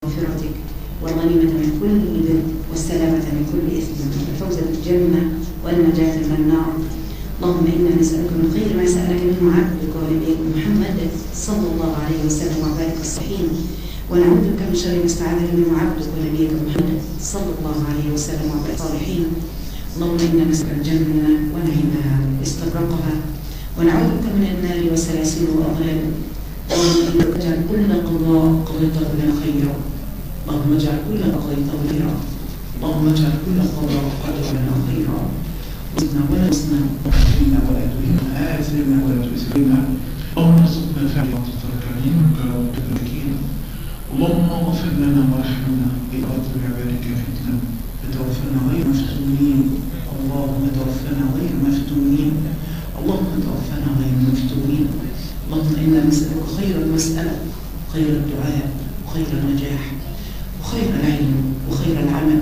مغفرتك والغنيمة من كل بر والسلامة من كل إثم والفوز بالجنة والنجاة من النار. اللهم إنا نسألك من خير ما سألك منه عبدك ونبيك محمد صلى الله عليه وسلم وبارك الصحيحين، ونعوذ بك من شر ما استعاذ منه عبدك ونبيك محمد صلى الله عليه وسلم وبارك الصالحين. اللهم إنا نسألك الجنة ونعيمها واستبرقها، ونعوذ بك من النار وسلاسل وأغلال. اللهم إنك اجعل كل قضاء قضيته لنا خيرا، اللهم اجعل كل قضيته خيرا، اللهم اجعل كل قضاء قضيته لنا خيرا. وزدنا ولا تزدنا وأكرمنا ولا تهنا، آثرنا ولا تؤثرنا. اللهم ارزقنا فعل التركين وكرامة الذكين. اللهم اغفر لنا وارحمنا بإرادة عبادك فتنا، فتوفنا غير مفتونين. اللهم توفنا غير مفتونين، اللهم توفنا غير مفتونين. اللهم إنا نسألك خير المسألة، خير الدعاء، وخير النجاح، وخير العلم، وخير العمل،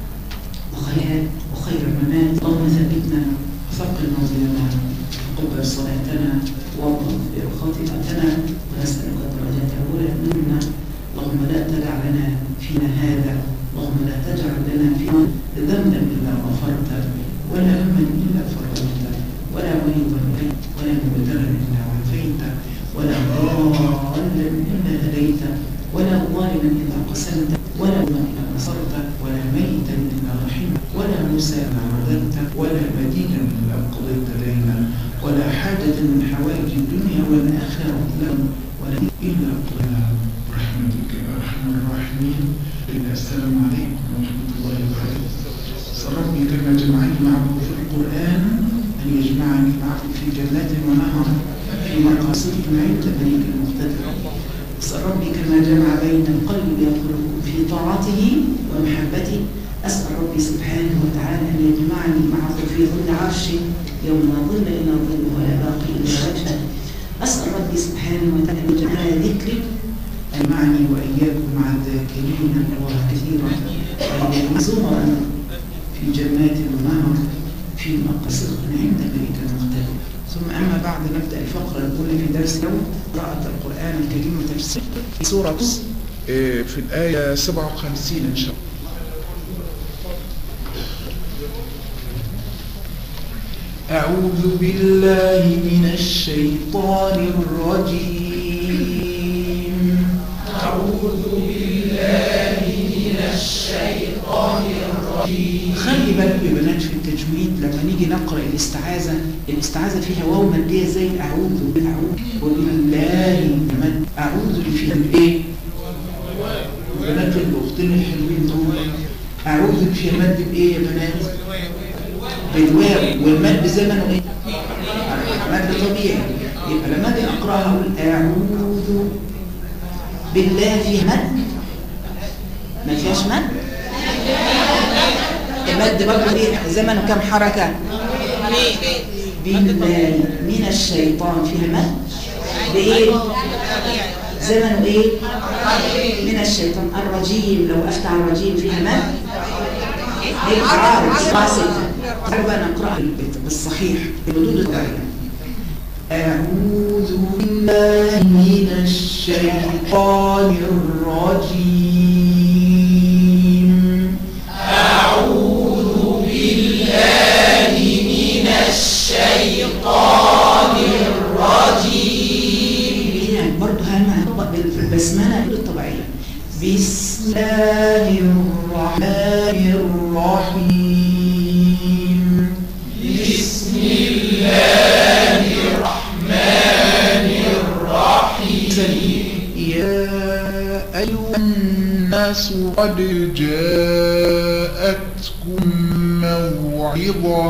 وخير الممات. اللهم ثبتنا وثقل موازيننا، وقبل صلاتنا، واغفر خطيئتنا، ونسألك الدرجات الأولى منا. اللهم لا تدع لنا فينا هذا، اللهم لا تجعل لنا فينا ذنبا إلا غفرته، ولا هما إلا فرجته، ولا مريضا ولا مبتلا إلا عافيته، ولا ضالا إلا هديته، ولا ظالما إلا قسمته، ولا ظلما إلا نصرته، ولا ميتا إلا رحمته، ولا موسى إلا عذبته، ولا مدينا إلا قضيت لنا، ولا حاجة من حوائج الدنيا والآخرة ولا إلا قضيناها برحمتك يا أرحم الراحمين. السلام عليكم ورحمة الله وبركاته. ربي كما جمعني معه في القرآن أن يجمعني معه في جنات ونهر في مقاصده عند مليك المقتدر. أسأل ربي كما جمع بين القلب والقلوب في طاعته ومحبته، أسأل ربي سبحانه وتعالى أن يجمعني معه في ظل عرشه يوم لا ظل إلا ظله ولا باقي إلا وجهه. أسأل ربي سبحانه وتعالى أن يجعل ذكري أجمعني وإياكم مع الذاكرين الله كثيرا وإياكم زمرا في جنات ونهر في مقاصد عند ملك المقتدر. ثم أما بعد، نبدأ الفقرة الأولى في درس اليوم، قراءة القرآن الكريم وتفسير في سورة في الآية 57 إن شاء الله. أعوذ بالله من الشيطان الرجيم. أعوذ بالله من الشيطان الرجيم. خلي بالك يا بنات في التجويد لما نيجي نقرأ الاستعاذة فيها واو مادية زي أعوذ بالله. أعوذ فيها بإيه؟ بنات الأختين الحلوين دول، أعوذ فيها مد بإيه يا بنات؟ بالواو، والمد زمنه إيه؟ مد طبيعي. يبقى لما أجي أقرأها أقول أعوذ بالله فيها مد؟ ما فيهاش مد؟ المد برضه ليه زمنه كم حركة؟ بالله من الشيطان فيها مد بإيه؟ زمنه إيه؟ من الشيطان. الرجيم لو أفتح الرجيم فيها مد يبقى عارض قاسي. بقى نقرأ بالصحيح بردود الطريقة. أعوذ بالله من الشيطان الرجيم. أعوذ بالله من الشيطان الرجيم. برضه هنطبق في البسملة الطبيعية. بسم الله الرحمن الرحيم. بسم الله الرحمن الرحيم. يا أيها الناس قد جاءتكم موعظة.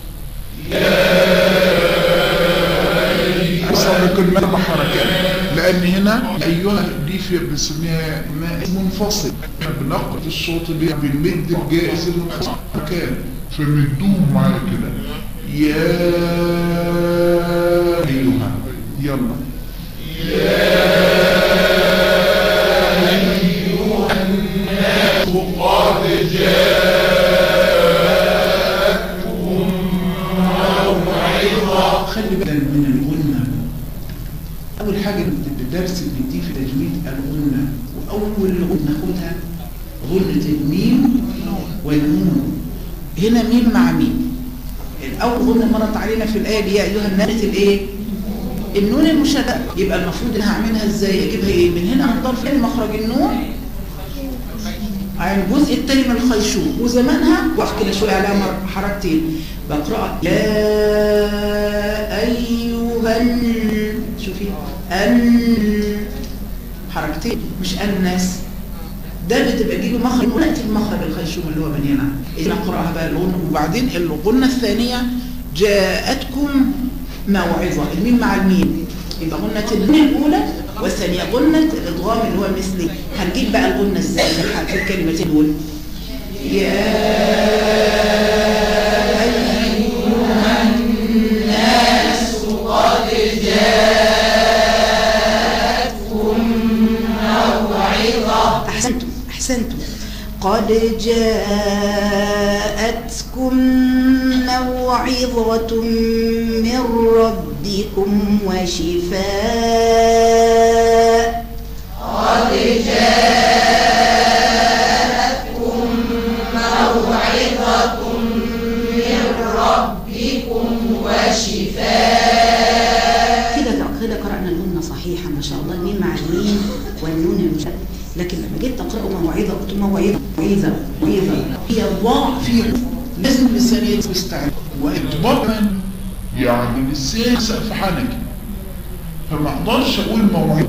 أصابك المربع حركات، لأن هنا أيها دي في بنسميها اسم منفصل. بنقل الصوت بالمد الجائز المنفصل مكان، فمدوه معايا كده. يا أيها، يلا يا أيها الناس قد جاءتكم موعظة. خلي بالك من الغنة. أول حاجة الدرس اللي بيديه في تجويد الغنة، وأول غنة ناخدها غنة الميم والنون. هنا ميم مع ميم. الأول غنة مرت علينا في الآية دي يا أيها الناس الإيه؟ النون المشددة. يبقى المفروض إنها هعملها إزاي؟ أجيبها إيه؟ من هنا هنضرب فين مخرج النون عن الجزء الثاني من الخيشوم، وزمانها واحد كده شوية عليها حركتين بقرأ يا أيها شوفي حركتين مش الناس. ده بتبقى تجيبي مخرج ونأتي المخرج الخيشوم اللي هو من هنا. إذا نقرأها بقى الغنة. وبعدين الغنة الثانية جاءتكم موعظة، الميم مع الميم يبقى غنة النون الأولى، والثانية غنة الإضغام اللي هو مثلي. هنجيب بقى الغنة ازاي في الكلمتين دول. يا أيها الناس قد جاءتكم موعظة. أحسنتم. قد جاءتكم موعظة من ربكم وشفاء. قد جاءتكم موعظة من ربكم وشفاء. كده قرأنا الغنة صحيحة ما شاء الله، الميم مع الميم والنون المشددة. لكن لما جيت تقرأوا موعظة قلت موعظة هي الضاء في لازم اللسان يستعد وإطباقا يعني لسان سقف حنكي، فما اقدرش اقول موعظة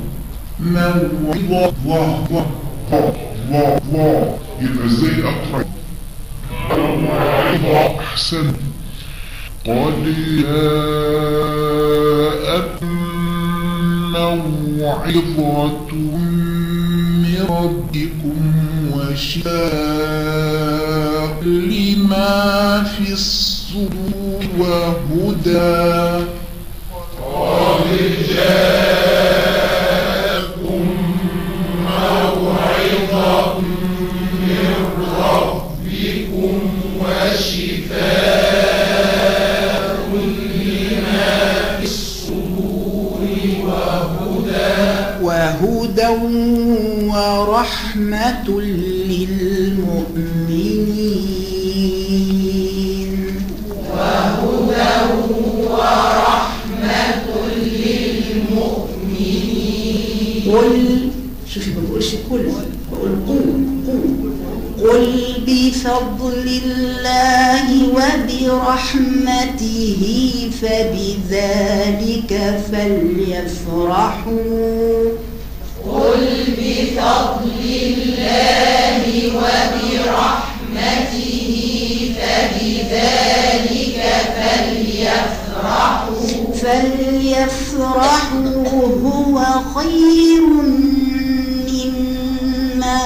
يبقى ازاي اقرأ موعظة؟ احسن. قد جاءتكم موعظة من ربكم وشفاء لما في الصدور وهدى. قد جاءتكم موعظة من ربكم وشفاء لما في الصدور وهدى ورحمة للمؤمنين. وهدى ورحمة للمؤمنين. قل شوفي ما بقولش كل، بقول قل بفضل الله وبرحمته فبذلك فليفرحوا. قل بفضل الله وبرحمته فبذلك فليفرحوا هو خير مما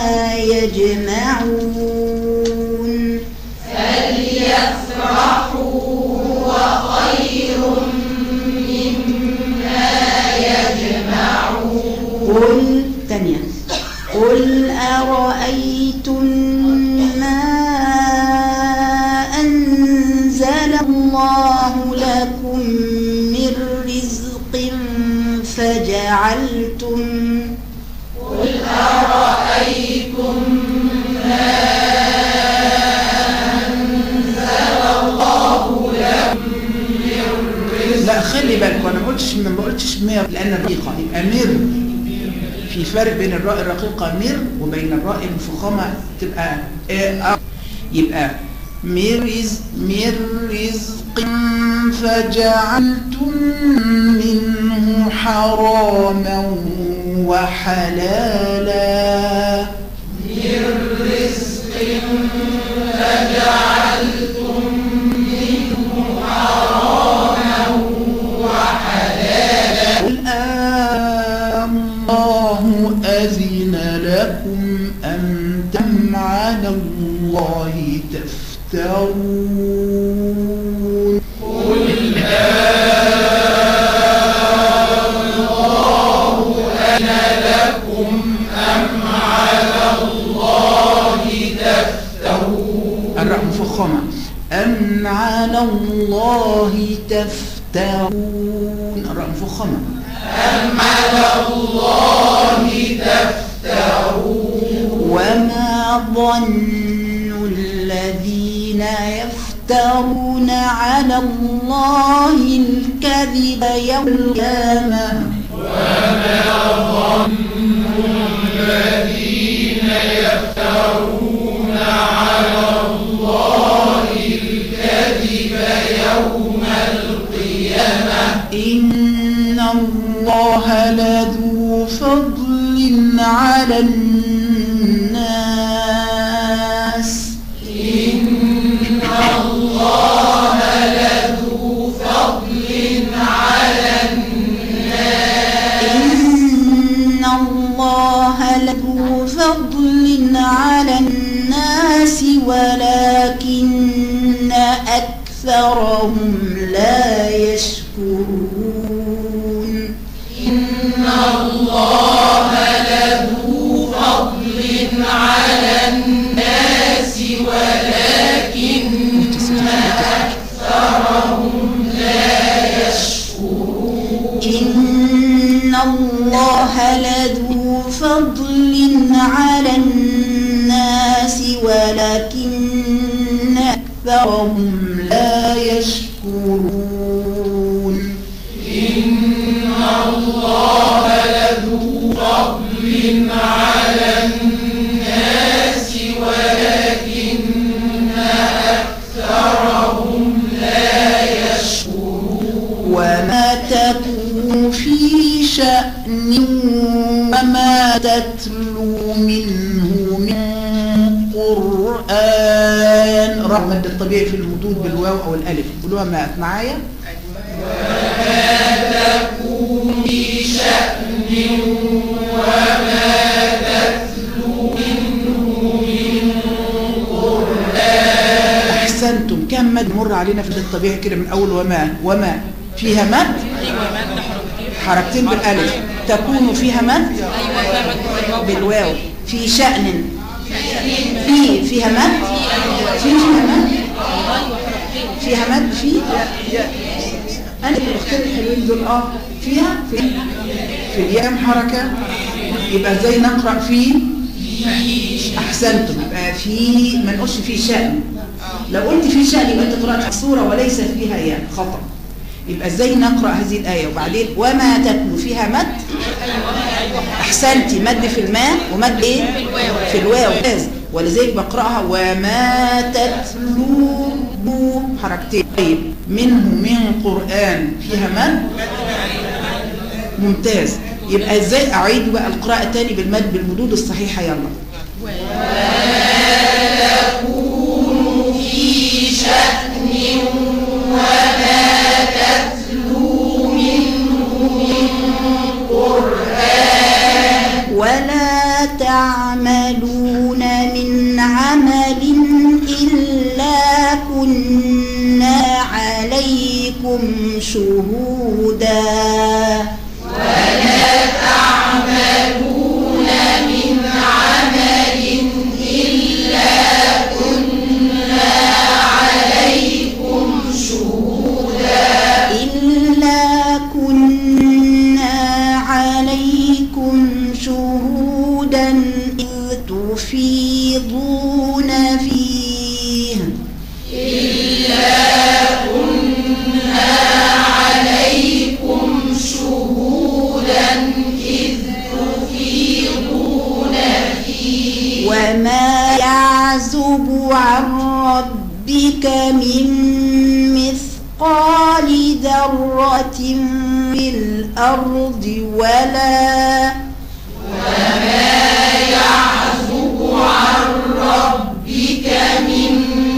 يجمعون. فليفرحوا هو خير مما يجمعون. قل أرأيتم ما أنزل الله لكم من رزق فجعلتم. قل أرأيتم ما أنزل الله لكم من رزق. لا خلي بالك، أنا ما قلتش مير لأن الرقيقة يبقى مر. في فرق بين الراء الرقيقة مر وبين الراء المفخمة تبقى يبقى من رزق فجعلتم منه حراما وحلالا. من رزق فجعلتم منه حراما وحلالا. قل الله أذن لكم أم على الله تفترون. قل الله أذن لكم أم على الله تفترون. الراء مفخمة. أم على الله تفترون. الراء مفخمة. أم على الله تفترون. ظن الذين يفترون على الله الكذب يوم القيامة وما ظن الذين يفترون على الله الكذب يوم القيامة إن الله لذو فضل على الناس إن الله لذو فضل على الناس إن الله لذو فضل على الناس ولكن أكثرهم لا يشكرون إن الله لذو فضل على الناس ولكن أكثرهم لا يشكرون إن الله لذو فضل على الناس ولكن أكثرهم لا يشكرون إن الله لذو فضل على الناس ولكن أكثرهم لا يشكرون وما تكون في شأن وما تتلو منه من قرآن رغم الطبيعي في المدود بالواو أو الألف قولوها معايا وما تكون في شأن وما تتلو منه من قرآن أحسنتم كم مد مر علينا في الطبيعي كده من أول وما فيها مد حركتين بالألف تكون فيها مد بالواو في شأن فيها مد فيها مد أنا الأختين الحلوين دول فيها في الياء حركة يبقى ازاي نقرأ في أحسنتم يبقى في ما نقولش في شأن لو قلت في شأن يبقى أنت قرأت الصورة وليس فيها ياء خطأ يبقى ازاي نقرأ هذه الآية وبعدين وما تتلو فيها مد أحسنتي مد في الماء ومد إيه في الواو ولذلك بقرأها وما تتلو حركتين طيب منه من قرآن فيها مد ممتاز يبقى ازاي أعيد بقى القراءة تاني بالمد بالمدود الصحيحة يلا وما تكون في شأن وما تتلو منه من قرآن ولا تعملون من عمل إلا كنا عليكم شهودا ولا تعملون من عمل إلا كنا عليكم شهودا إلا كنا عليكم شهودا إذ تفيضون فيه إلا كنا عليكم شهودا إذ تفيضون فيه وما يعزب عن ربك من مثقال ذرة في الأرض وما يعزب عن ربك من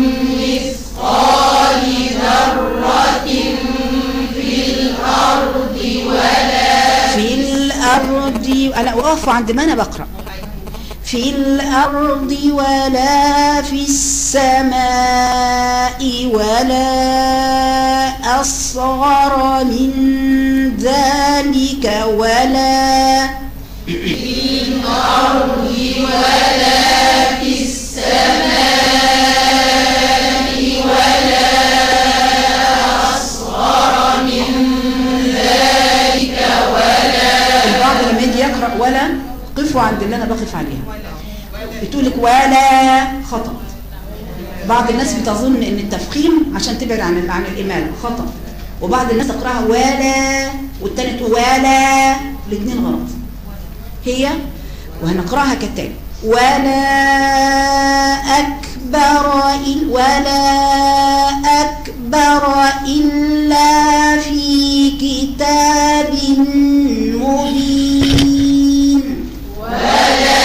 مثقال ذرة في الأرض أنا أقف عند ما أنا بقرأ في الأرض ولا في السماء ولا أصغر من ذلك ولا في الأرض ولا في السماء ولا أصغر من ذلك ولا البعض لما يجي يقرأ ولا قفوا عند اللي أنا بقف عليها بتقولك ولا خطأ. بعض الناس بتظن ان التفخيم عشان تبعد عن الإمالة خطأ، وبعض الناس تقرأها ولا والتانية تقول ولا، الاثنين غلط. هي وهنقرأها كالتالي: ولا أكبر إلا في كتاب مبين. ولا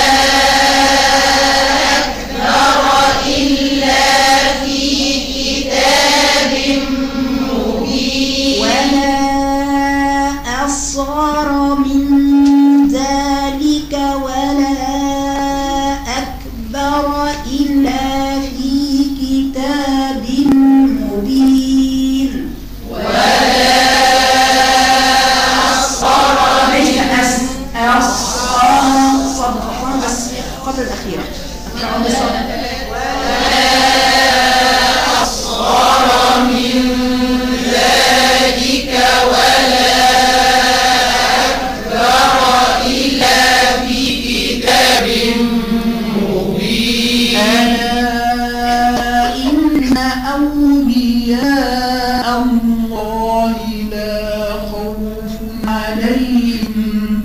أكبر إلا في كتاب مبين. ولا أصغر من ذلك ولا أكبر إلا في كتاب مبين. ولا أصغر ليس صدق بس قبل الأخيرة. أصغر من ذلك ولا أكبر إلا في كتاب مبين. ألا إن أولياء الله لا خوف عليهم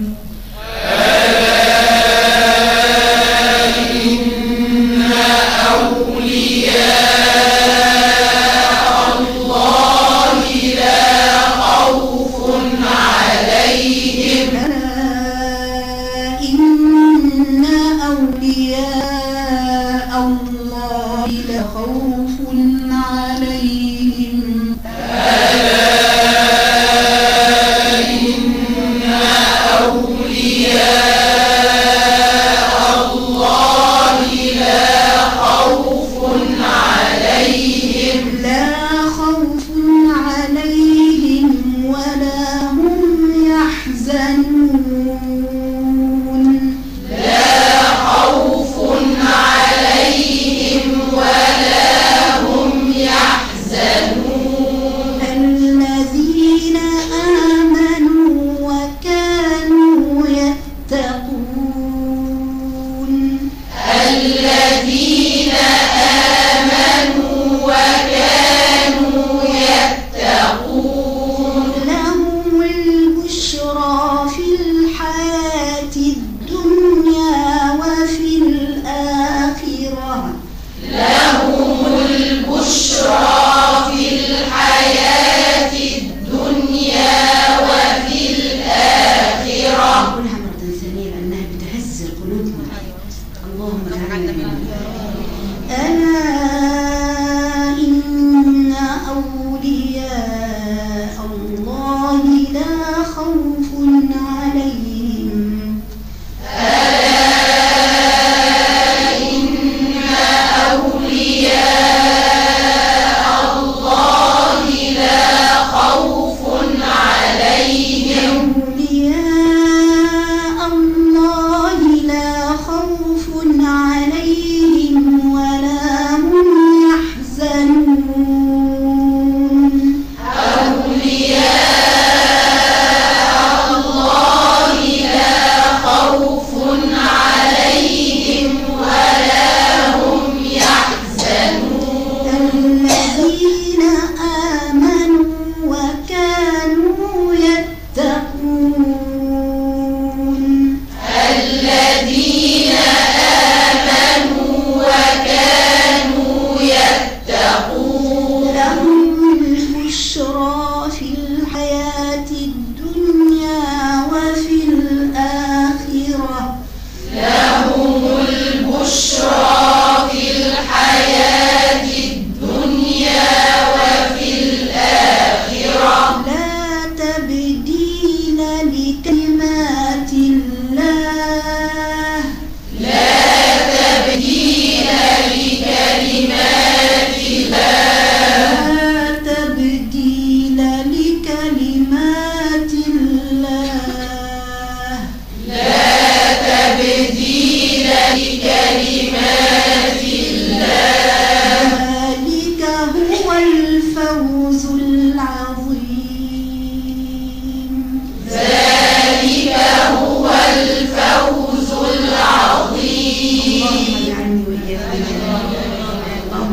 عليهم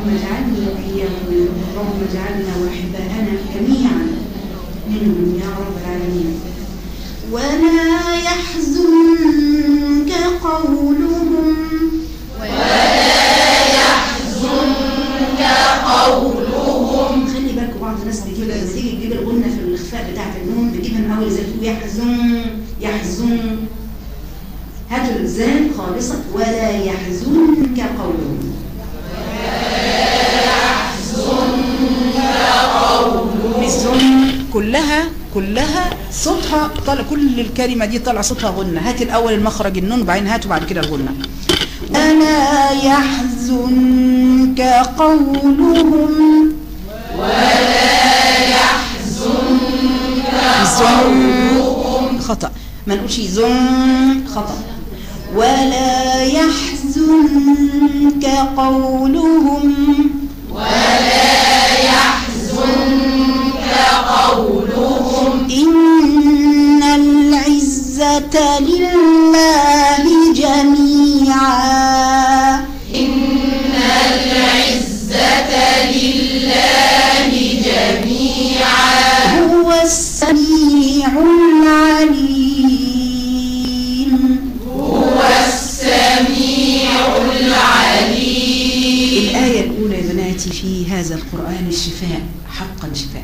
اللهم اجعلني وإياكم منهم، اللهم اجعلنا وأحباءنا جميعا منهم يا رب العالمين. ولا يحزنك قولهم خلي بالكم بعض الناس بتيجي لما تيجي تجيب الغنة في الإخفاء بتاعت النون بتجيبها من أول زي يحزن هاتوا الزال خالصة. ولا يحزنك قولهم الزن كلها صوتها طالع، كل الكلمة دي طالع صوتها غنة. هات الأول المخرج النون وبعدين هاتوا بعد كده الغنة. ولا يحزنك قولهم خطأ، ما نقولش زن خطأ. ولا يحزنك قولهم إن العزة لله جميعا هو السميع العليم الآية الأولى يا بناتي في هذا القرآن الشفاء، حقا شفاء،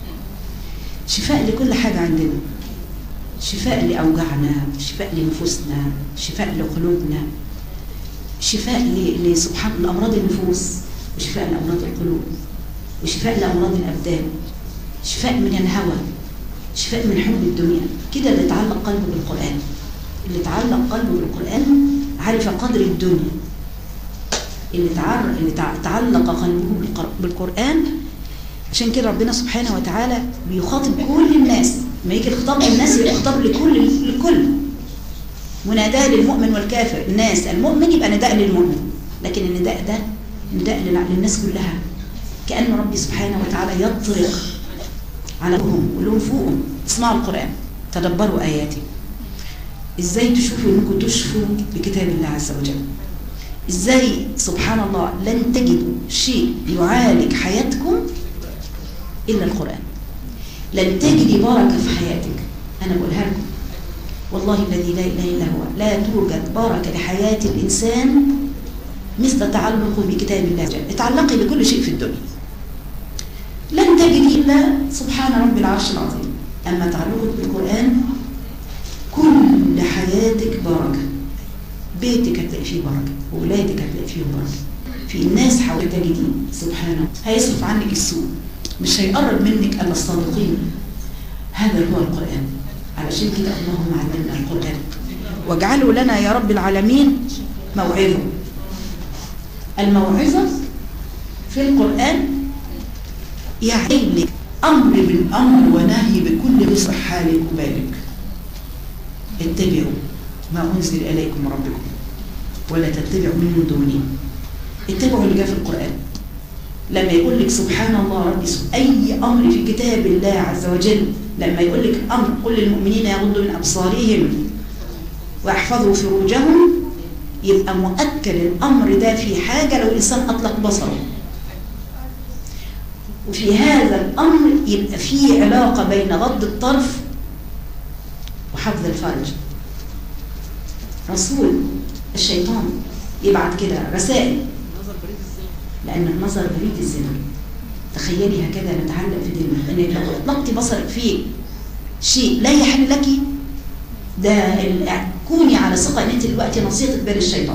شفاء لكل حاجة عندنا، شفاء لأوجعنا، شفاء لنفوسنا، شفاء لقلوبنا، شفاء لسبحان الأمراض النفوس، وشفاء لأمراض القلوب، وشفاء لأمراض الأبدان، شفاء من الهوى، شفاء من حب الدنيا. كده اللي تعلق قلبه بالقرآن، اللي تعلق قلبه بالقرآن عرف قدر الدنيا، اللي تعلق قلبه بالقرآن. عشان كده ربنا سبحانه وتعالى بيخاطب كل الناس، ما يجي الخطاب للناس يبقى خطاب لكل مناداه للمؤمن والكافر. الناس المؤمن يبقى نداء للمؤمن، لكن النداء ده نداء للناس كلها، كأن ربي سبحانه وتعالى يطرق على قلوبهم ولهم فوقهم. اسمعوا القرآن، تدبروا آياته، ازاي تشوفوا انكم تشفوا بكتاب الله عز وجل، ازاي سبحان الله لن تجدوا شيء يعالج حياتكم إلا القرآن، لن تجدي بركة في حياتك. أنا بقولها لكم والله الذي لا إله إلا هو، لا توجد بركة لحياة الإنسان مثل تعلقه بكتاب الله جل. اتعلقي بكل شيء في الدنيا لن تجدي إلا سبحان رب العرش العظيم. أما تعلقك بالقرآن كل حياتك بركة، بيتك هتلاقي فيه بركة، وولادك هتلاقي فيهم بركة، في الناس حواليك تجدي سبحانه هيصرف عنك السوء، مش هيقرب منك الا الصادقين. هذا هو القرآن. علشان كده اللهم علمنا القرآن واجعله لنا يا رب العالمين موعظة. الموعظة في القرآن يعني لك أمر بالأمر ونهي بكل بصح حالك وبالك. اتبعوا ما أنزل إليكم من ربكم ولا تتبعوا من دونه. اتبعوا اللي جاء في القرآن. لما يقول لك سبحان الله ربي أي أمر في كتاب الله عز وجل، لما يقول لك أمر قل للمؤمنين يغضوا من أبصارهم ويحفظوا فروجهم، يبقى مؤكد الأمر ده في حاجة لو الإنسان أطلق بصره. وفي هذا الأمر يبقى فيه علاقة بين غض الطرف وحفظ الفرج. رسول الشيطان يبعت كده رسائل، لأن النظر بريد الزنا. تخيلي هكذا نتعلق في ديننا، أنك لو أطلقت بصرك في شيء لا يحل لك، ده كوني على ثقة أن أنت دلوقتي نصيحة بين الشيطان.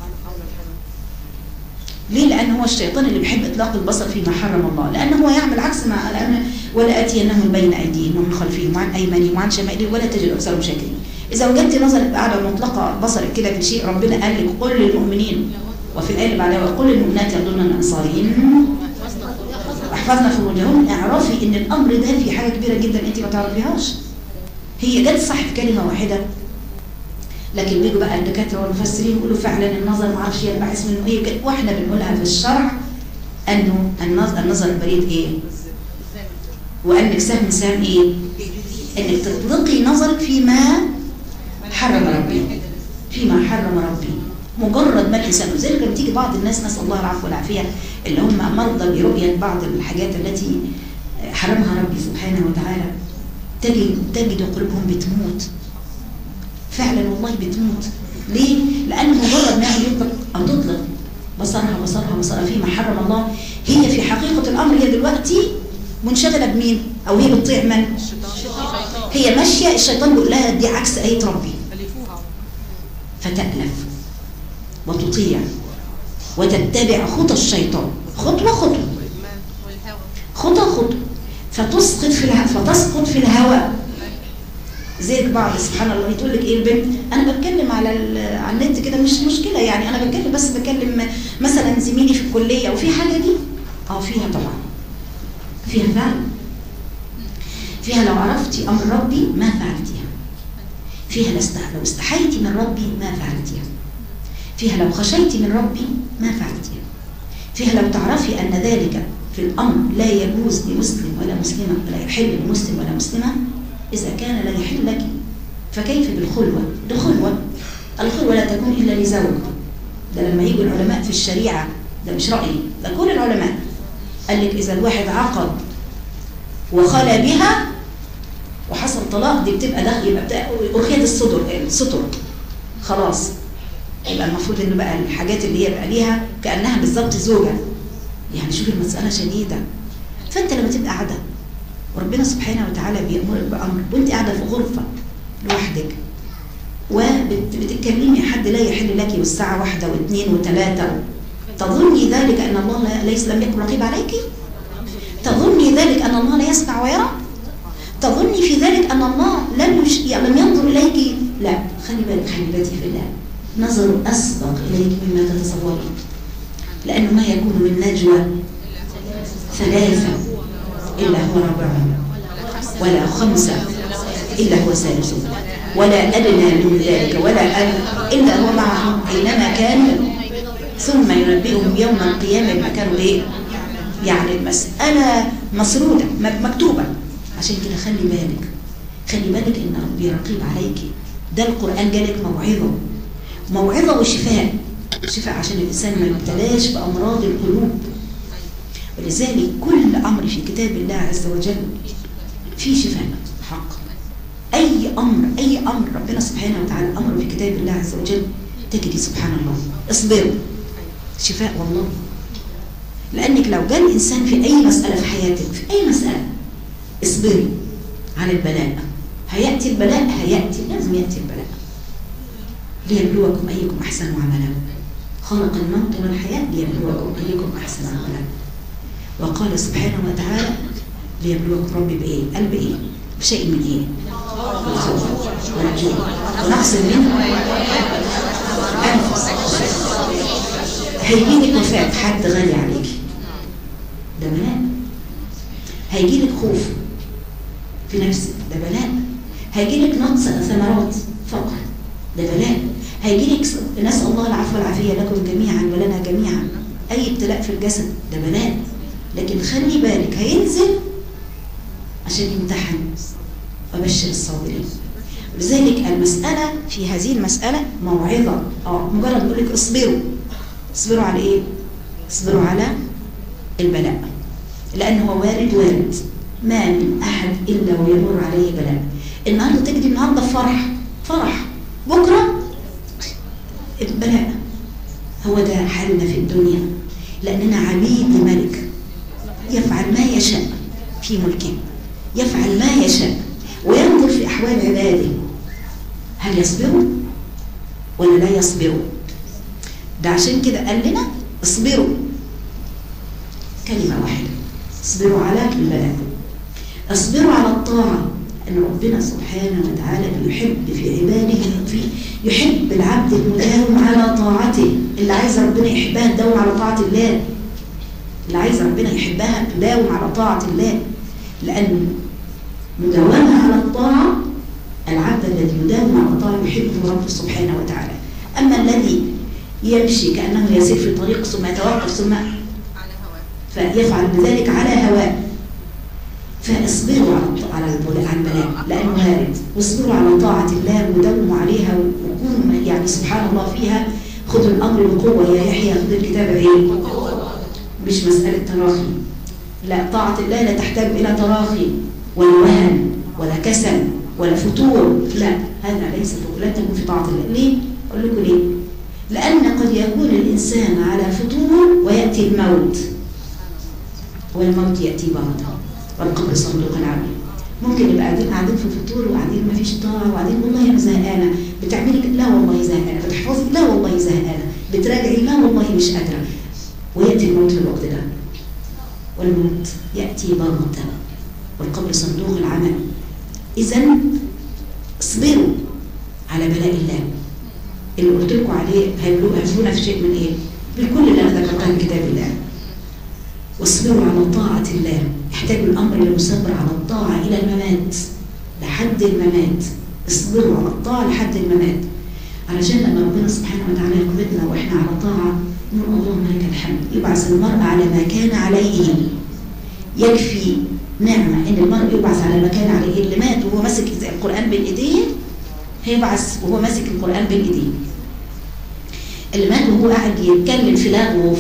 ليه؟ لأن هو الشيطان اللي بيحب إطلاق البصر فيما حرم الله، لأنه هو يعمل عكس ما الأمر. ولا آتينهم بين أيديهم ومن خلفهم وعن أيمانهم وعن شمائلهم ولا تجد أكثرهم شاكرين. إذا وجدت نظرك قاعدة مطلقة بصرك كده في شيء، ربنا قال لك قل للمؤمنين، وفي الآية اللي بعدها وقل للمؤمنات يغضضن من أبصارهن واحفظن فروجهن. اعرفي إن الأمر ده في حاجة كبيرة جدا أنت ما تعرفيهاش. هي جت صح في كلمة واحدة، لكن بيجوا بقى الدكاتره والمفسرين يقولوا فعلا النظر ما اعرفش ينبعث منه ايه، واحنا بنقولها في الشرع انه النظر البريد ايه؟ وانك سهم ايه؟ انك تطلقي نظرك فيما حرم ربي، فيما حرم ربي. مجرد ما الإنسان، لذلك لما تيجي بعض الناس نسأل الله العفو والعافية اللي هم مرضى برؤية بعض الحاجات التي حرمها ربي سبحانه وتعالى، تجد قلوبهم بتموت فعلا والله بتموت. ليه؟ لأن مجرد ما يطلق أو تطلق بصرها فيما حرم الله، هي في حقيقة الأمر هي دلوقتي منشغلة بمين؟ أو هي بتطيع من؟ هي ماشية، الشيطان بيقول لها دي عكس آية ربي، فتألف وتطيع وتتبع خطى الشيطان، خطوة فتسقط في الهوى. زي بعض سبحان الله تقول لك ايه البنت، انا بتكلم على النت كده مش مشكله يعني، انا بكلم مثلا زميلي في الكليه وفي حاجه دي فيها طبعا، فيها فعلا، فيها لو عرفتي امر ربي ما فعلتيها، فيها لو استحيتي من ربي ما فعلتيها، فيها لو خشيتي من ربي ما فعلتيها، فيها لو تعرفي ان ذلك في الامر لا يجوز لمسلم ولا مسلمه، ولا يحل لمسلم ولا مسلمه، إذا كان لا يحل لك فكيف بالخلوة؟ الخلوة لا تكون إلا لزوج. ده لما يجوا العلماء في الشريعة، ده مش رأيي، ده كل العلماء قال لك إذا الواحد عقد وخلى بها وحصل طلاق، دي بتبقى دخل، يبقى أرخية الستر خلاص، يبقى المفروض إنه بقى الحاجات اللي هي بقى ليها كأنها بالظبط زوجة. يعني شوف المسألة شديدة. فأنت لما تبقى قاعدة وربنا سبحانه وتعالى بيأمرك بأمر وانت قاعدة في غرفة لوحدك وبتتكلمي حد لا يحل لك والساعة 1 و2 و3، تظني ذلك أن الله لم يكن رقيب عليك؟ تظني ذلك أن الله لا يسمع ويرى؟ تظني في ذلك أن الله لم ينظر إليك؟ لا، خلي بالك حبيبتي في الله، نظر أسبق إليك مما تتصورين، لأنه ما يكون من نجوى 3 إلا هو رابعهم، ولا 5 إلا هو سادسهم، ولا أدنى من ذلك ولا إلا هو معهم أينما كانوا، ثم ينبئهم يوم القيامة بما كانوا إيه؟ يعني المسألة مسرودة مكتوبة. عشان كده خلي بالك إن ربي رقيب عليك. ده القرآن جالك موعظة وشفاء عشان الإنسان ما يبتلاش بأمراض القلوب. ولذلك كل أمر في كتاب الله عز وجل فيه شفاء حق. أي أمر ربنا سبحانه وتعالى أمره في كتاب الله عز وجل تجدي سبحان الله اصبروا، شفاء والله. لأنك لو جاء الإنسان في أي مسألة في حياتك، في أي مسألة، اصبري على البلاء. هيأتي البلاء، لازم يأتي البلاء ليبلوكم أيكم أحسن عملا. خلق الموت والحياة ليبلوكم أيكم أحسن عملا. وقال سبحانه وتعالى ليبلوكم ربي بإيه؟ قال بإيه؟ بشيء من إيه؟ الخوف والجوع ونقص من أنفس. هيجيلك وفاة حد غالي عليك، ده بلاء. هيجيلك خوف في نفسك، ده بلاء. هيجيلك نقص ثمرات فقر، ده بلاء. هيجيلك، نسأل الله العفو والعافية لكم جميعا ولنا جميعا، أي ابتلاء في الجسد ده بلاء. لكن خلي بالك هينزل عشان يمتحن، وبشر الصابرين. لذلك المسألة في هذه المسألة موعظة. مجرد بقول لك اصبروا على ايه؟ اصبروا على البلاء، لأنه هو وارد. ما من أحد إلا ويمر عليه بلاء. النهارده تجدي النهارده فرح، بكرة البلاء. هو ده حالنا في الدنيا، لأننا عبيد لملك يفعل ما يشاء في ملكه، يفعل ما يشاء وينظر في أحوال عباده، هل يصبروا ولا لا يصبروا؟ ده عشان كده قال لنا اصبروا، كلمة واحدة، اصبروا على البلاء، اصبروا على الطاعة. أن ربنا سبحانه وتعالى بيحب في عباده، يحب العبد المداوم على طاعته. اللي عايز ربنا يحبها تداوم على طاعة الله، اللي عايز ربنا يحبها تداوم على طاعة الله، لأن مداومة على الطاعة، العبد الذي يداوم على الطاعة يحبه رب سبحانه وتعالى. أما الذي يمشي كأنه يسير في طريق ثم يتوقف ثم فيفعل بذلك على هواه، فاصبروا على البلاء لأنه وارد، واصبروا على طاعة الله وداوموا عليها، وكونوا يعني سبحان الله فيها خذوا الأمر بقوة يا يحيى، خذ الكتاب إيه؟ مش مسألة تراخي. لا، طاعة الله لا تحتاج إلى تراخي ولا وهن ولا كسل ولا فتور. لا، هذا ليس لا تكون في طاعة الله. ليه؟ أقول لكم ليه؟ لأن قد يكون الإنسان على فتور ويأتي الموت، والموت يأتي بغتة والقبر صندوق العمل. ممكن يبقى قاعدين في الفطور وقاعدين ما فيش طاعة وقاعدين والله أنا زهقانة، بتعملي لا والله زهقانة، بتحفظي لا والله زهقانة، بتراجعي لا والله مش قادرة، ويأتي الموت في الوقت ده. والموت يأتي بغتة والقبر صندوق العمل. إذن اصبروا على بلاء الله اللي قلت لكم عليه، هيبلونا في شيء من ايه؟ بالكل اللي انا ذكرتها من كتاب الله. واصبروا على طاعة الله. يحتاج الامر للمصبر على الطاعة الى الممات، لحد الممات. اصبروا على الطاعة لحد الممات، علشان لما ربنا سبحانه وتعالى يقبضنا واحنا على طاعة نقول اللهم لك الحمد. يبعث المرء على ما كان عليه. يكفي نعمة ان المرء يبعث على ما كان عليه. اللي مات وهو ماسك القرآن بالايدين هيبعث وهو ماسك القرآن بالايدين. اللي مات وهو قاعد يتكلم في لغو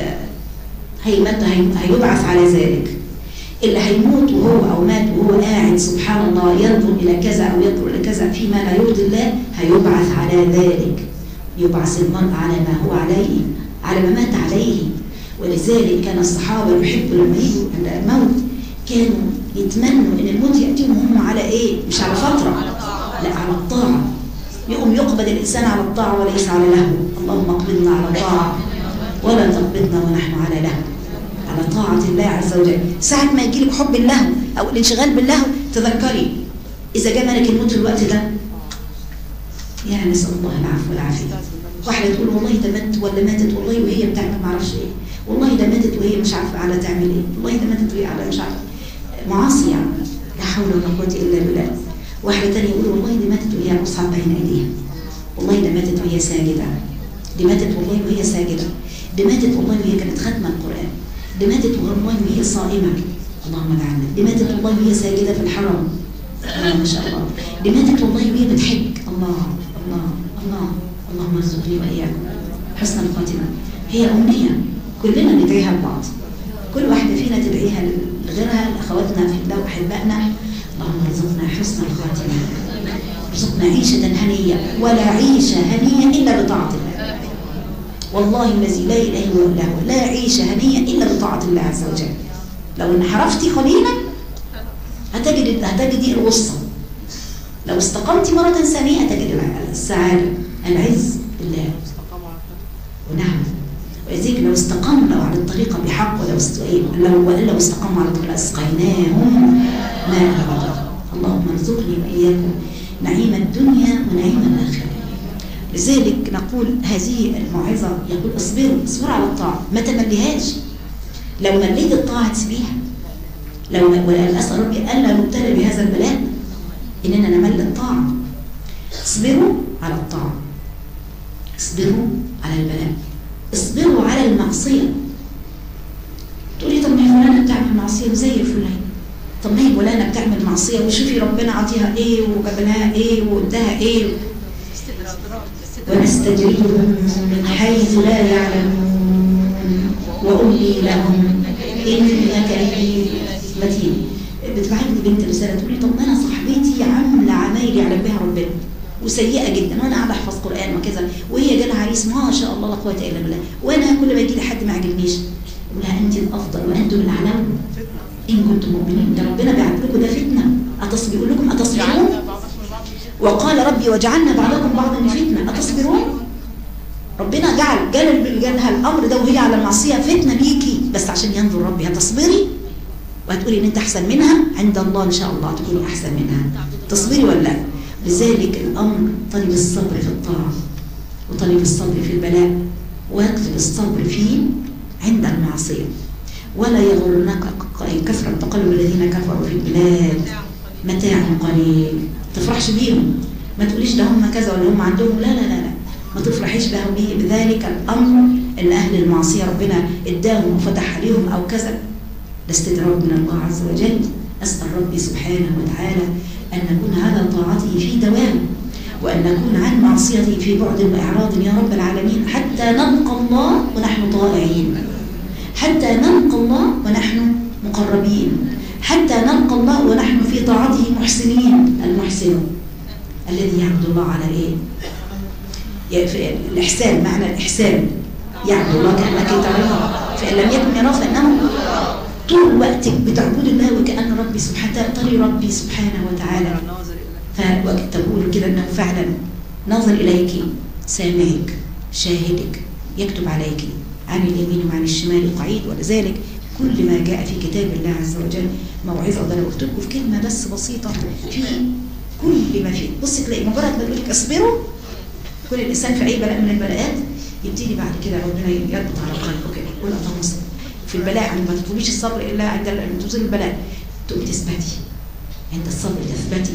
هيبعث على ذلك. اللي هيموت وهو او مات وهو قاعد سبحان الله ينظر الى كذا او ينظر الى كذا فيما لا يرضي الله هيبعث على ذلك. يبعث المرء على ما هو عليه، على ما مات عليه. ولذلك كان الصحابه يحبوا لما يجوا عند الموت كانوا يتمنوا ان الموت ياتيهم هم على ايه؟ مش على فتره، لا على الطاعه. يقوم يقبض الانسان على الطاعه وليس على لهو. اللهم اقبضنا على الطاعه ولا تقبضنا ونحن على لهو، على طاعه الله عز وجل. ساعه ما يجي لك حب اللهو او الانشغال باللهو تذكري اذا جاء ملك الموت في الوقت ده، يعني نسال الله العفو والعافيه. واحده تقول والله ده مات ولا ماتت والله وهي بتعمل ما اعرفش ايه، والله ده ماتت وهي مش عارفه على تعمل ايه، والله ده ماتت وهي على مش عارفه معاصي، يعني لا حول ولا قوه الا بالله. واحده ثانيه يقول والله دي ماتت وهي مصحف بين ايديها، والله ده ماتت وهي ساجده، دي ماتت والله وهي ساجده، دي ماتت والله وهي كانت ختمه القران، دي ماتت والله وهي صائمه، اللهم اجعلنا، دي ماتت والله وهي ساجده في الحرم، ما شاء الله، دي ماتت والله وهي بتحج، الله الله الله، اللهم ارزقني واياكم حسن الخاتمه. هي امنيه كلنا ندعيها لبعض، كل واحده فينا تدعيها لغيرها، لاخواتنا في الله واحبائنا. اللهم ارزقنا حسن الخاتمه، ارزقنا عيشه هنيه، ولا عيشه هنيه الا بطاعه الله. والله الذي لا اله الا هو لا عيشه هنيه الا بطاعه الله عز وجل. لو انحرفتي قليلا هتجدي الوسطى، لو استقمتي مره ثانيه هتجدي السعاده، العز بالله ونعم. ويزيك لو استقمنا على الطريقة بحق ولو استقموا على الطريقة اسقيناهم ماء غدقا. اللهم ارزقني وإياكم نعيم الدنيا ونعيم الآخرة. لذلك نقول هذه الموعظة، يقول اصبروا على الطاعة، ما تمليهاش. لو مليت الطاعة تسبيها، ولا أسأل ربي ألا نبتلى بهذا البلاء إننا نمل الطاعة. اصبروا على الطاعة، اصبروا على البلاء، اصبروا على المعصية. تقولي طب ما هي فلانة بتعمل معصية وزي فلان، طب ما هي فلانة بتعمل معصية وشوفي ربنا عطيها ايه وجبناها ايه واداها ايه. ونستدرجهم من حيث لا يعلمون وأملي لهم إن كيدي متين. بتبعت لي بنت رسالة تقولي طب انا صاحبتي عاملة عمايل يعلم بها ربنا وسيئه جدا، وانا قاعده احفظ قران وكذا، وهي جالها عريس ما شاء الله لا قوه الا بالله، وانا كل ما يجي لي حد ما عجبنيش اقول لها انت الافضل وانتم الاعلون ان كنتم مؤمنين. ده ربنا بعت لكم ده فتنه، بيقول لكم اتصبرون؟ وقال ربي وجعلنا بعضكم بعضا فتنه، اتصبرون؟ ربنا جالها الامر ده وهي على المعصيه فتنه ليكي، بس عشان ينظر ربي هتصبري وهتقولي ان انت احسن منها عند الله، ان شاء الله تكوني احسن منها. تصبري ولا لا؟ لذلك الأمر طلب الصبر في الطاعة، وطلب الصبر في البلاء، ويطلب الصبر فيه عند المعصية. ولا يغرنك كثرة تقلب الذين كفروا في البلاد، متاع قليل، ما تفرحش بيهم، ما تقوليش ده هم كذا ولا هم عندهم، لا لا لا لا، ما تفرحيش بذلك الأمر إن أهل المعصية ربنا إداهم وفتح عليهم أو كذا، ده استدراج من الله عز وجل. أسأل ربي سبحانه وتعالى أن نكون على طاعته في دوام، وأن نكون عن معصيته في بعد وإعراض يا رب العالمين، حتى نلقى الله ونحن طائعين، حتى نلقى الله ونحن مقربين، حتى نلقى الله ونحن في طاعته محسنين. المحسن الذي يعبد الله على إيه؟ الإحسان، معنى الإحسان يعبد الله كأنك تراه، فإن لم يكن يراه فإنه طول وقتك بتعبد الله وكأن ربي سبحانه وتعالى طري ربي سبحانه وتعالى. فتقول كده أنه فعلا ناظر إليك، سامعك، شاهدك، يكتب عليك عن اليمين وعن الشمال قعيد. ولذلك كل ما جاء في كتاب الله عز وجل موعظة. ده أنا قلت لكم في كلمة بس بسيطة في كل ما فيه. بص تلاقي مجرد ما يقول لك اصبروا، كل الإنسان في أي بلاء من البلاءات يبتدي بعد كده ربنا يربط على قلبه كده، يقول اللهم صل. في البلاء عند ما تطلبيش الصبر إلا عند نزول البلاء، تقومي تثبتي عند الصبر، تثبتي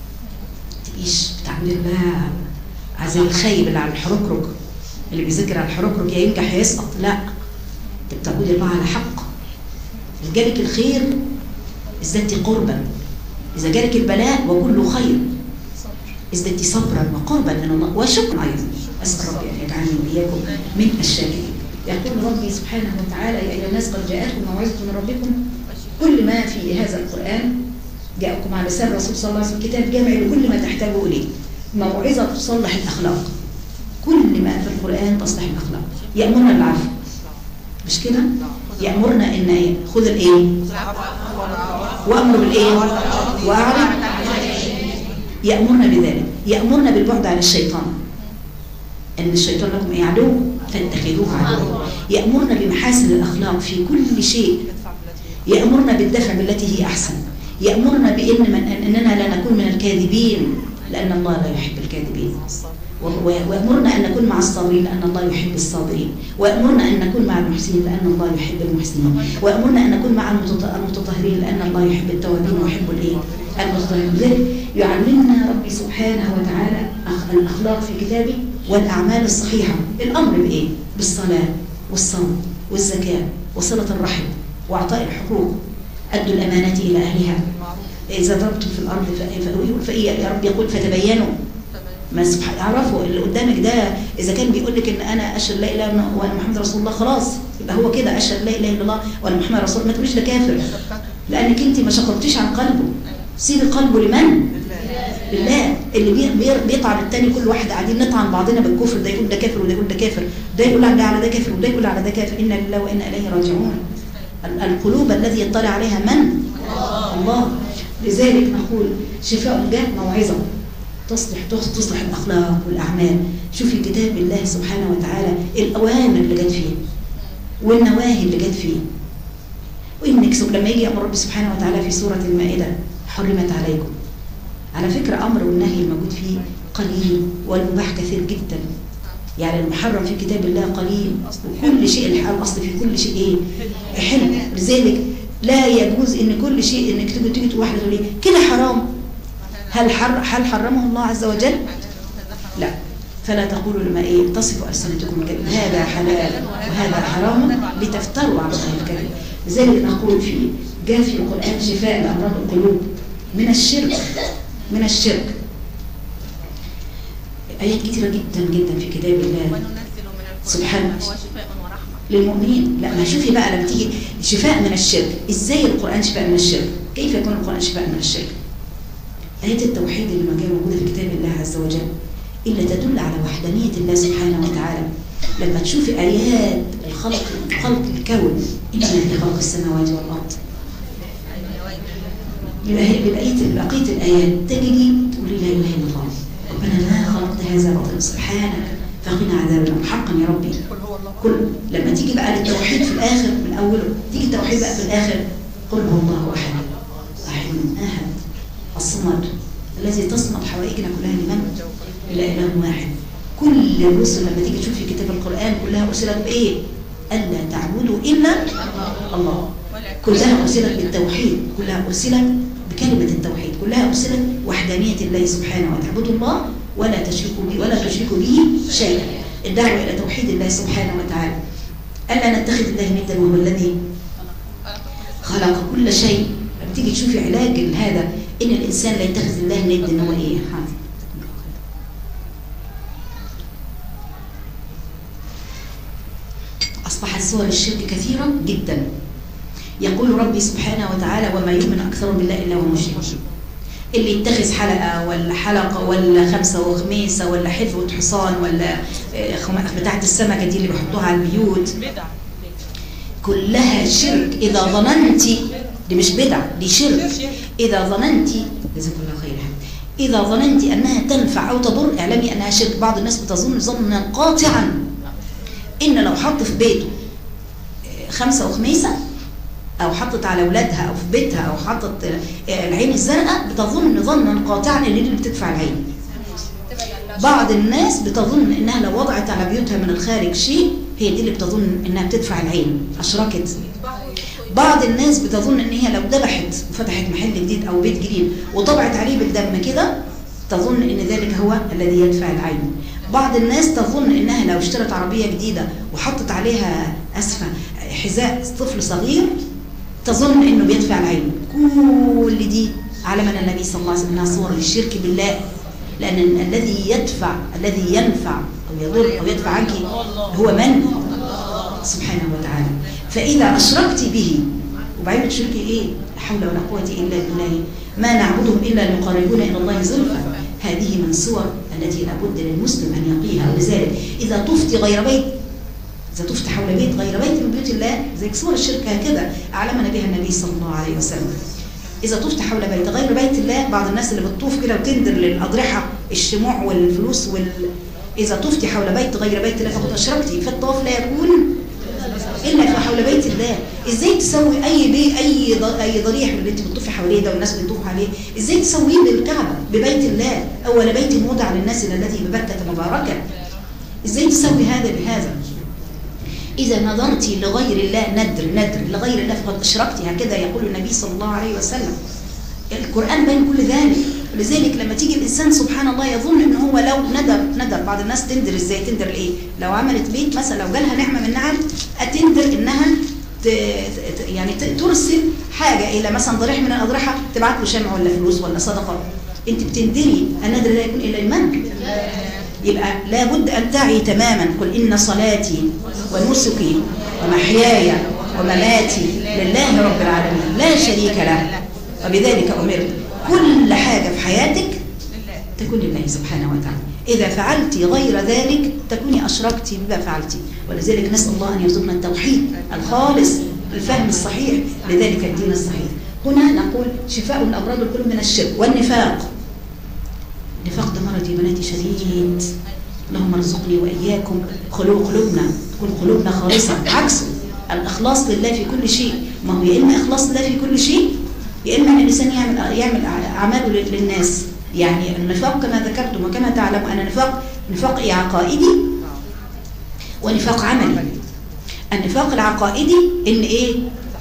تبقيش بتعملي الله زي الخايب اللي على الحركرك، اللي بيذكر على الحركرك يا ينجح يا يسقط. لا، انت بتعبدي الله على حق. إذا جالك الخير ازددتي قربا، إذا جالك البلاء وكله خير ازددتي صبرا وقربا من الله وشكرا أيضا. أسأل ربي أن يجعلني وإياكم من الشاكرين. يقول ربي سبحانه وتعالى يا أيها الناس قد جاءتكم موعظة من ربكم. كل ما في هذا القرآن جاءكم على لسان الرسول صلى الله عليه وسلم، كتاب جامع لكل ما تحتاجوا إليه، موعظة تصلح الأخلاق. كل ما في القرآن تصلح الأخلاق. يأمرنا بالعفو، مش كده؟ يأمرنا إن إيه؟ خذ الإيه؟ وأمر بالإيه؟ وأعرض. يأمرنا بذلك. يأمرنا بالبعد عن الشيطان، أن الشيطان لكم إيه؟ عدو فاتخذوه عدوا. يأمرنا بمحاسن الأخلاق في كل شيء. يأمرنا بالدفع بالتي هي أحسن. يأمرنا أننا لا نكون من الكاذبين لأن الله لا يحب الكاذبين. ويأمرنا أن نكون مع الصابرين لأن الله يحب الصابرين. ويأمرنا أن نكون مع المحسنين لأن الله يحب المحسنين. ويأمرنا أن نكون مع المتطهرين لأن الله يحب التوابين ويحب الإيه؟ المتطهرين. يعلمنا ربي سبحانه وتعالى الأخلاق في كتابه والأعمال الصحيحة. الأمر بإيه؟ بالصلاة والصوم والزكاة وصلة الرحم وإعطاء الحقوق، أدوا الأمانة إلى أهلها، إذا ضربتم في الأرض يا رب يقول فتبينوا. ما سبحان اعرفوا اللي قدامك ده إذا كان بيقول لك إن أنا أشهد لا إله إلا الله وأنا محمد رسول الله، خلاص يبقى هو كده أشهد لا إله إلا الله وأنا محمد رسول الله. ما تقوليش ده كافر، لأنك أنت ما شققتيش عن قلبه. سيب قلبه لمن؟ لله. اللي بيطعن التاني، كل واحد قاعدين نطعن بعضنا بالكفر، ده يقول ده كافر وده يقول ده كافر، ده يقول على ده كافر وده يقول على ده كافر. إنا لله وإنا إليه راجعون. القلوب الذي يطلع عليها من؟ الله. لذلك نقول شفاء جاء موعظة تصلح الأخلاق والأعمال. شوفي كتاب الله سبحانه وتعالى الأوامر اللي جت فيه والنواهي اللي جت فيه. وإنك لما يجي أمر ربي سبحانه وتعالى في سورة المائدة حرمت عليكم. على فكرة أمر والنهي الموجود فيه قليل والمباح كثير جدا. يعني المحرم في كتاب الله قليل، وكل شيء الأصل في كل شيء إيه؟ حلو. لذلك لا يجوز إن كل شيء إنك تيجي واحدة تقول لي كده حرام. هل حرمه الله عز وجل؟ لا. فلا تقولوا لما إيه تصف ألسنتكم الكذب هذا حلال وهذا حرام لتفتروا على الله الكذب. لذلك نقول جاء في القرآن شفاء لأمراض القلوب من الشرك. من الشرك آيات كثيرة جدا جدا في كتاب الله سبحانه للمؤمنين. لا ما شوفي بقى لما تيجي شفاء من الشرك، ازاي القرآن شفاء من الشرك؟ كيف يكون القرآن شفاء من الشرك؟ آيات التوحيد اللي ما كانت موجودة في كتاب الله عز وجل إلا تدل على وحدانية الله سبحانه وتعالى. لما تشوفي آيات خلق الكون، إن في خلق السماوات والأرض، بقية الآيات تجدي تقولي لا إله إلا الله، ربنا ما خلقت هذا باطلا سبحانك فقنا عذاب النار. حقا يا ربي. لما تيجي بقى للتوحيد في الآخر من أوله، تيجي التوحيد بقى في الآخر قل هو الله أحد أحد الصمد الذي تصمد حوائجنا كلها لمن؟ إلى إله واحد. كل الرسل لما تيجي تشوف في كتاب القرآن كلها أرسلت بإيه؟ ألا تعبدوا إلا الله. كلها أرسلت بالتوحيد، كلها أرسلت بكلمة التوحيد، كلها أرسلت وحدانية الله سبحانه وتعالى. اعبدوا الله ولا تشركوا به شيئا. الدعوة إلى توحيد الله سبحانه وتعالى. ألا نتخذ الله ندا وهو الذي خلق كل شيء. لما تيجي تشوفي علاج هذا إن الإنسان لا يتخذ الله ند، إن هو إيه؟ صور الشرك كثيرة جدا. يقول ربي سبحانه وتعالى وما يؤمن أكثرهم بالله إلا وهم مشركون. اللي يتخذ حلقة ولا حلقة ولا خمسة وخميسة ولا حلوة حصان ولا بتاعت السمكة دي اللي بيحطوها على البيوت، كلها شرك. إذا ظننتي، دي مش بدعة، دي شرك. إذا ظننتي، جزاك الله خير، إذا ظننتي أنها تنفع أو تضر اعلمي أنها شرك. بعض الناس بتظن ظنا قاطعا إن لو حط في بيته خمسة وخميسة أو حطت على أولادها أو في بيتها أو حطت العين الزرقاء، بتظن ظنا قاطعا إن دي اللي بتدفع العين. بعض الناس بتظن إنها لو وضعت على بيوتها من الخارج شيء هي دي اللي بتظن إنها بتدفع العين، أشركت. بعض الناس بتظن إن هي لو ذبحت وفتحت محل جديد أو بيت جديد وطبعت عليه بالدم كده تظن إن ذلك هو الذي يدفع العين. بعض الناس تظن إنها لو اشترت عربية جديدة وحطت عليها أسفة حذاء طفل صغير تظن إنه بيدفع العين. كل دي علمنا النبي صلى الله عليه وسلم انها صور للشرك بالله، لأن الذي يدفع، الذي ينفع أو يضر أو يدفع عنك هو من؟ سبحانه وتعالى. فإذا أشركت به، وبعدين تشركي إيه؟ لا حول ولا قوة إلا بالله، ما نعبدهم إلا ليقربونا إلى الله زلفى. هذه من صور التي لابد للمسلم أن يقيها. ولذلك إذا طفت غير بيت، إذا طفت حول بيت غير بيت من بيوت الله، زي صور الشرك هكذا أعلمنا بها النبي صلى الله عليه وسلم. إذا طفت حول بيت غير بيت الله، بعض الناس اللي بتطوف كده وتندر للأضرحة الشموع والفلوس إذا طفت حول بيت غير بيت الله فقد أشركتي. فالطواف لا يكون إلا حول بيت الله. إزاي تسوي أي ضريح اللي أنت بتطوفي حواليه ده والناس بتطوف عليه، إزاي تسويه بالكعبة ببيت الله؟ أول بيت وضع للناس الذي ببكة مباركة. إزاي تسوي هذا بهذا؟ إذا نظرت لغير الله ندر لغير الله فقد أشركتي. هكذا يقول النبي صلى الله عليه وسلم. القرآن بين كل ذلك. لذلك لما تيجي الإنسان سبحان الله يظن إن هو لو ندر، بعض الناس تندر. إزاي تندر؟ إيه؟ لو عملت بيت مثلا، لو جالها نعمة من نعم أتندر إنها يعني ترسل حاجة إلى مثلا ضريح من الأضرحة، تبعت له شمع ولا فلوس ولا صدقة. أنت بتندري. الندر لا يكون إلا لمن؟ يبقى لابد أن تعي تماما. قل إن صلاتي ونسكي ومحياي ومماتي لله رب العالمين لا شريك له وبذلك أمرت. كل حاجة في حياتك تكون لله سبحانه وتعالى. إذا فعلت غير ذلك تكوني أشركتي بما فعلتي. ولذلك نسأل الله أن يرزقنا التوحيد الخالص، الفهم الصحيح لذلك الدين الصحيح. هنا نقول شفاء الأمراض القلوب من الشرك والنفاق. النفاق ده مرض يا بناتي شديد. اللهم ارزقني وإياكم قلوبنا تكون قلوبنا خالصة. عكسه الإخلاص لله في كل شيء. ما هو يا إما إخلاص لله في كل شيء، يا إما الإنسان يعمل أعماله للناس. يعني النفاق كما ذكرتم وكما تعلموا أن نفاق عقائدي ونفاق عملي. النفاق العقائدي إن إيه؟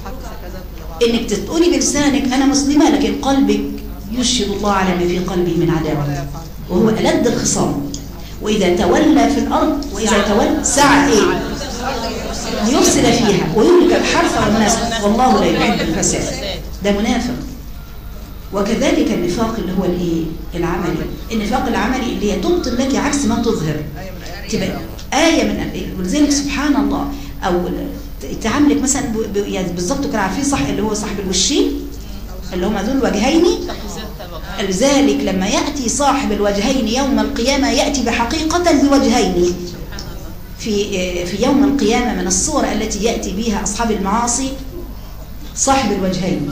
إنك تقولي بلسانك أنا مسلمة، لكن قلبك يشهد الله على ما في قلبه من عداوة، وهو ألد الخصام. وإذا تولى في الأرض، وإذا تولى سعى إيه؟ ليفسد فيها ويهلك الحرث والنسل والله لا يحب الفساد. ده منافق. وكذلك النفاق اللي هو الايه؟ العملي. النفاق العملي اللي هي تبطل لك عكس ما تظهر، تبقى آية من ولذلك سبحان الله. أو تعاملك مثلا يعني بالظبط كانوا عارفين صح اللي هو صاحب الوشين اللي هم ذو الوجهين. لذلك لما يأتي صاحب الوجهين يوم القيامة يأتي بحقيقة الوجهين. في يوم القيامة من الصور التي يأتي بها أصحاب المعاصي صاحب الوجهين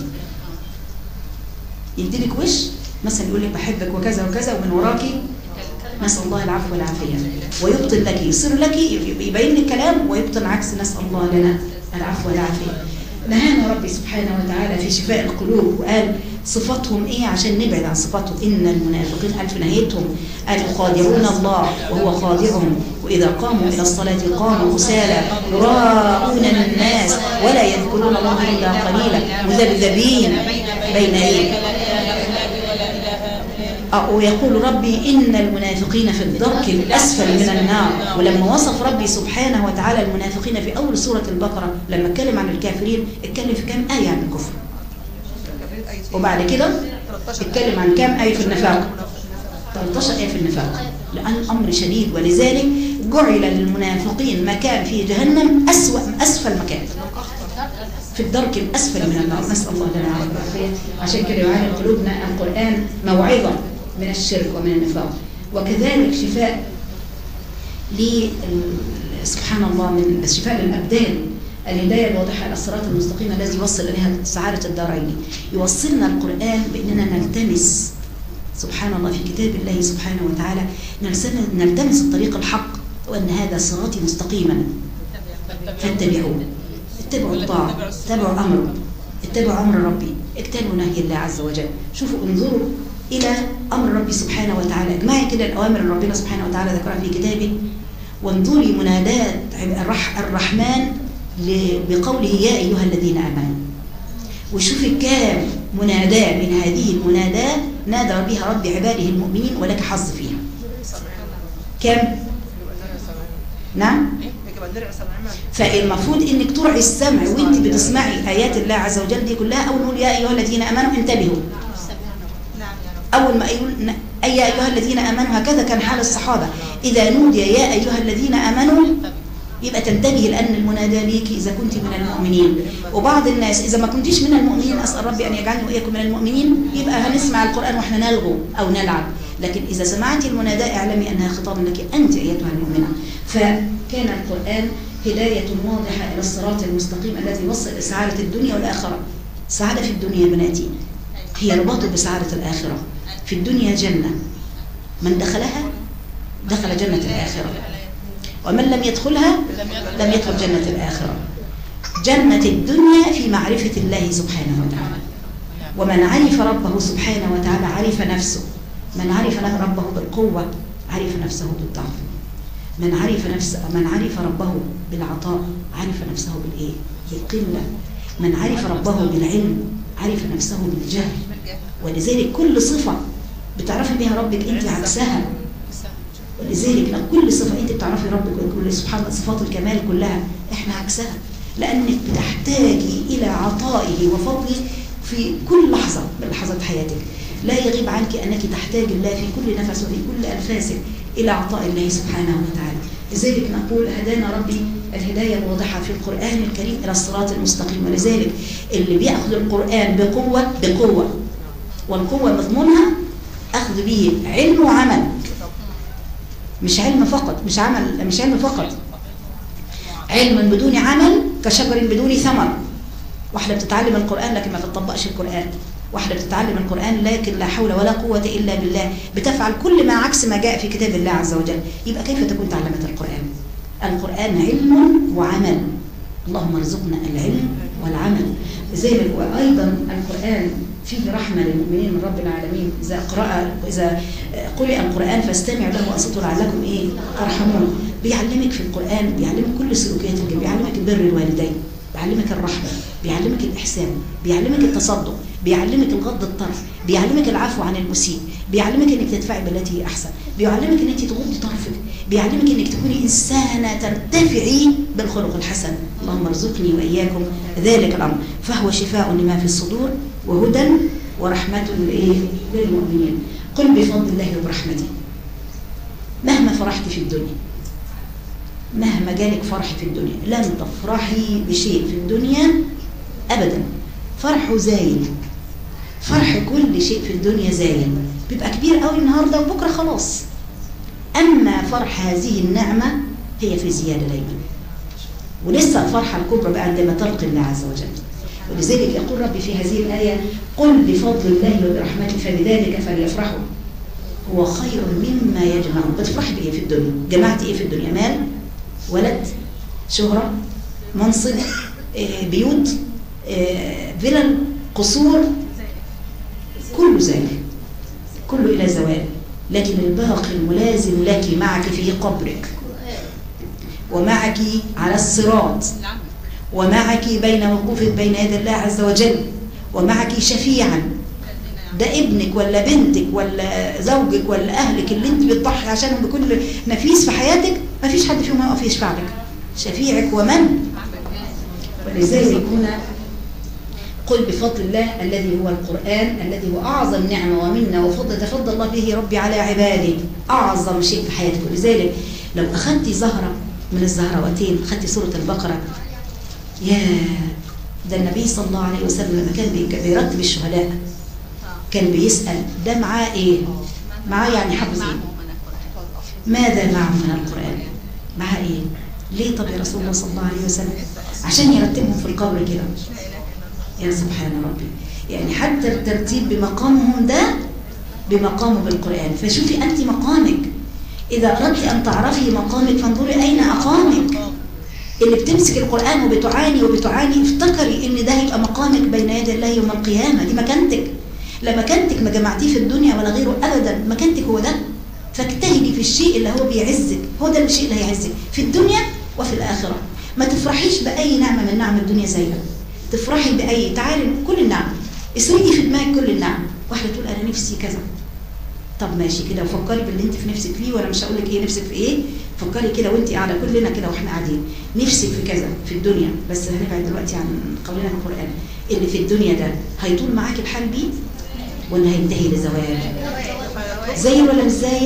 يديلك وش مثلا يقول لك بحبك وكذا وكذا، ومن وراكي نسأل الله العفو والعافية، ويبطل لك، يصير لك يبين لك كلام ويبطل عكس. نسأل الله لنا العفو والعافية. نهانا ربي سبحانه وتعالى في شفاء القلوب وقال صفاتهم ايه عشان نبعد عن صفاتهم. ان المنافقين قال في نهايتهم قال يخادعون الله وهو خادعهم، واذا قاموا الى الصلاه قاموا كسالى يراءون الناس ولا يذكرون الله الا قليلا مذبذبين بين ايه. ويقول ربي إن المنافقين في الدرك الأسفل من النار. ولما وصف ربي سبحانه وتعالى المنافقين في أول سورة البقرة لما اتكلم عن الكافرين اتكلم في كام آية عن الكفر، وبعد كده اتكلم عن كام آية في النفاق؟ 13 آية في النفاق. لأن الأمر شديد، ولذلك جعل للمنافقين مكان في جهنم أسفل مكان، في الدرك الأسفل من النار، نسأل الله لنا العافية. عشان كده يعاني قلوبنا القرآن موعظة من الشرك ومن النفاق، وكذلك شفاء سبحان الله من شفاء للأبدان، الهداية الواضحة إلى الصراط المستقيم الذي يوصل إليها سعادة الدارين. يوصلنا القرآن بأننا نلتمس سبحان الله في كتاب الله سبحانه وتعالى، نلتمس الطريق الحق، وأن هذا صراطي مستقيما فاتبعوه، اتبعوا الطاعة، اتبعوا أمره، اتبعوا أمر ربي، اجتنبوا نهي الله عز وجل. شوفوا انظروا إلى أمر ربي سبحانه وتعالى، اجمعي كده الأوامر اللي ربنا سبحانه وتعالى ذكرها في كتابه، وانظري منادات الرحمن بقوله يا أيها الذين آمنوا، وشوفي كام مناداة من هذه المناداة نادى بها ربي عباده المؤمنين ولك حظ فيها. كم؟ نعم؟ فالمفروض انك ترعي السمع وانت بتسمعي آيات الله عز وجل دي كلها. أول ما نقول يا أيها الذين آمنوا انتبهوا، أول ما يقول يا أيها الذين آمنوا، هكذا كان حال الصحابة، إذا نودي يا أيها الذين آمنوا يبقى تنتبهي، لأن المنادى ليك إذا كنت من المؤمنين. وبعض الناس إذا ما كنتيش من المؤمنين، أسأل ربي أن يجعلني وإياكم من المؤمنين، يبقى هنسمع القرآن وإحنا نلغو أو نلعب. لكن إذا سمعتي المنادى اعلمي أنها خطاب لك أنت أيتها المؤمنة. فكان القرآن هداية واضحة إلى الصراط المستقيم الذي يوصل إلى سعادة الدنيا والآخرة. السعادة في الدنيا بناتي هي رباط بسعادة الآخرة. في الدنيا جنة، من دخلها دخل جنة الآخرة، ومن لم يدخلها لم يدخل جنة الآخرة. جنة الدنيا في معرفة الله سبحانه وتعالى، ومن عرف ربه سبحانه وتعالى عرف نفسه. من عرف ربه بالقوة عرف نفسه بالضعف. من عرف ربه بالعطاء عرف نفسه بالإيه؟ بالقلة. من عرف ربه بالعلم عرف نفسه بالجهل. ولذلك كل صفة بتعرفي بها ربك أنت عكسها. ولذلك كل صفة أنت بتعرفي ربك وكل سبحان الله صفات الكمال كلها إحنا عكسها، لأنك بتحتاجي إلى عطائه وفضله في كل لحظة من لحظات حياتك. لا يغيب عنك أنك تحتاج الله في كل نفس وفي كل أنفاسك إلى عطاء الله سبحانه وتعالى. لذلك نقول هدانا ربي الهداية الواضحة في القرآن الكريم إلى الصراط المستقيم. ولذلك اللي بيأخذ القرآن بقوة، والقوة مضمونها أخذ به علم وعمل، مش علم فقط، مش علم فقط. علم بدون عمل كشجر بدون ثمر. واحدة بتتعلم القرآن لكن ما بتطبقش القرآن، واحدة بتتعلم القرآن لكن لا حول ولا قوة إلا بالله، بتفعل كل ما عكس ما جاء في كتاب الله عز وجل. يبقى كيف تكون تعلمت القرآن؟ القرآن علم وعمل. اللهم ارزقنا العلم والعمل. لذلك وأيضا القرآن فيه رحمة للمؤمنين من رب العالمين. إذا قرئ القرآن فاستمعوا له وأنصتوا لعلكم ترحمون. بيعلمك في القرآن، بيعلمك كل سلوكيات الجنة، بيعلمك بر الوالدين، بيعلمك الرحمة، بيعلمك الإحسان، بيعلمك التصدق، بيعلمك الغض الطرف، بيعلمك العفو عن المسيء، بيعلمك انك تدفعي بالتي هي احسن، بيعلمك انك تغضي طرفك، بيعلمك انك تكوني انسانه ترتفعي بالخلق الحسن. اللهم ارزقني واياكم ذلك الامر. فهو شفاء لما في الصدور وهدى ورحمه للمؤمنين. قل بفضل الله وبرحمته. مهما فرحت في الدنيا، مهما جالك فرح في الدنيا، لن تفرحي بشيء في الدنيا ابدا. فرحه زايل، فرح كل شيء في الدنيا زايل، بيبقى كبير قوي النهارده وبكره خلاص. اما فرح هذه النعمه هي في زياده دايما، ولسه الفرحه الكبرى بقى عندما تلقي الله عز وجل. ولذلك يقول ربي في هذه الايه قل بفضل الله وبرحمته فبذلك فليفرحوا هو خير مما يجمعون. بتفرحي بايه في الدنيا؟ جمعتي ايه في الدنيا؟ مال، ولد، شهره، منصب، بيوت، فلل، قصور، كله زال، كله إلى زوال. لكن الباقي الملازم لك معك في قبرك، ومعك على الصراط، ومعك بين وقوفك بين يدي الله عز وجل، ومعك شفيعا. ده ابنك ولا بنتك ولا زوجك ولا أهلك اللي انت بتضحي عشانهم بكل نفيس في حياتك، ما فيش حد فيهم يقف يشفع لك. شفيعك ومن. ولذلك هنا قل بفضل الله الذي هو القرآن الذي هو أعظم نعمة ومنة وفضل تفضل الله به ربي على عباده، أعظم شيء في حياتكم. لذلك لو أخذت زهرة من الزهروتين، أخذت سورة البقرة، يا ده النبي صلى الله عليه وسلم لما كان بيرتب الشهداء كان بيسأل ده معاه إيه؟ معاه يعني حفظ إيه؟ ماذا معه من القرآن؟ معاه إيه؟ ليه طب يا رسول الله صلى الله عليه وسلم؟ عشان يرتبهم في القبر كده. يا سبحان ربي، يعني حتى الترتيب بمقامهم ده بمقامه بالقرآن. فشوفي أنت مقامك، إذا أردت أن تعرفي مقامك فانظري أين أقامك. اللي بتمسك القرآن وبتعاني افتكري إن ده هيبقى مقامك بين يدي الله يوم القيامة. دي مكانتك، لا مكانتك ما جمعتيه في الدنيا ولا غيره أبدا، مكانتك هو ده. فاجتهدي في الشيء اللي هو بيعزك، هو ده الشيء اللي هيعزك في الدنيا وفي الآخرة. ما تفرحيش بأي نعمة من نعم الدنيا زيها، تفرحي بأي، تعالي كل النعم، اسردي في دماغك كل النعم. واحدة تقول أنا نفسي كذا، طب ماشي كده وفكري باللي انت في نفسك فيه، وانا مش هقول لك ايه نفسك في ايه، فكري كده وانت قاعده كلنا كده واحنا قاعدين نفسك في كذا في الدنيا. بس هنبعد دلوقتي عن قولنا في القرآن. اللي في الدنيا ده هيطول معاك الحال بيه ولا هينتهي لزوال؟ زايل ولا مش زايل؟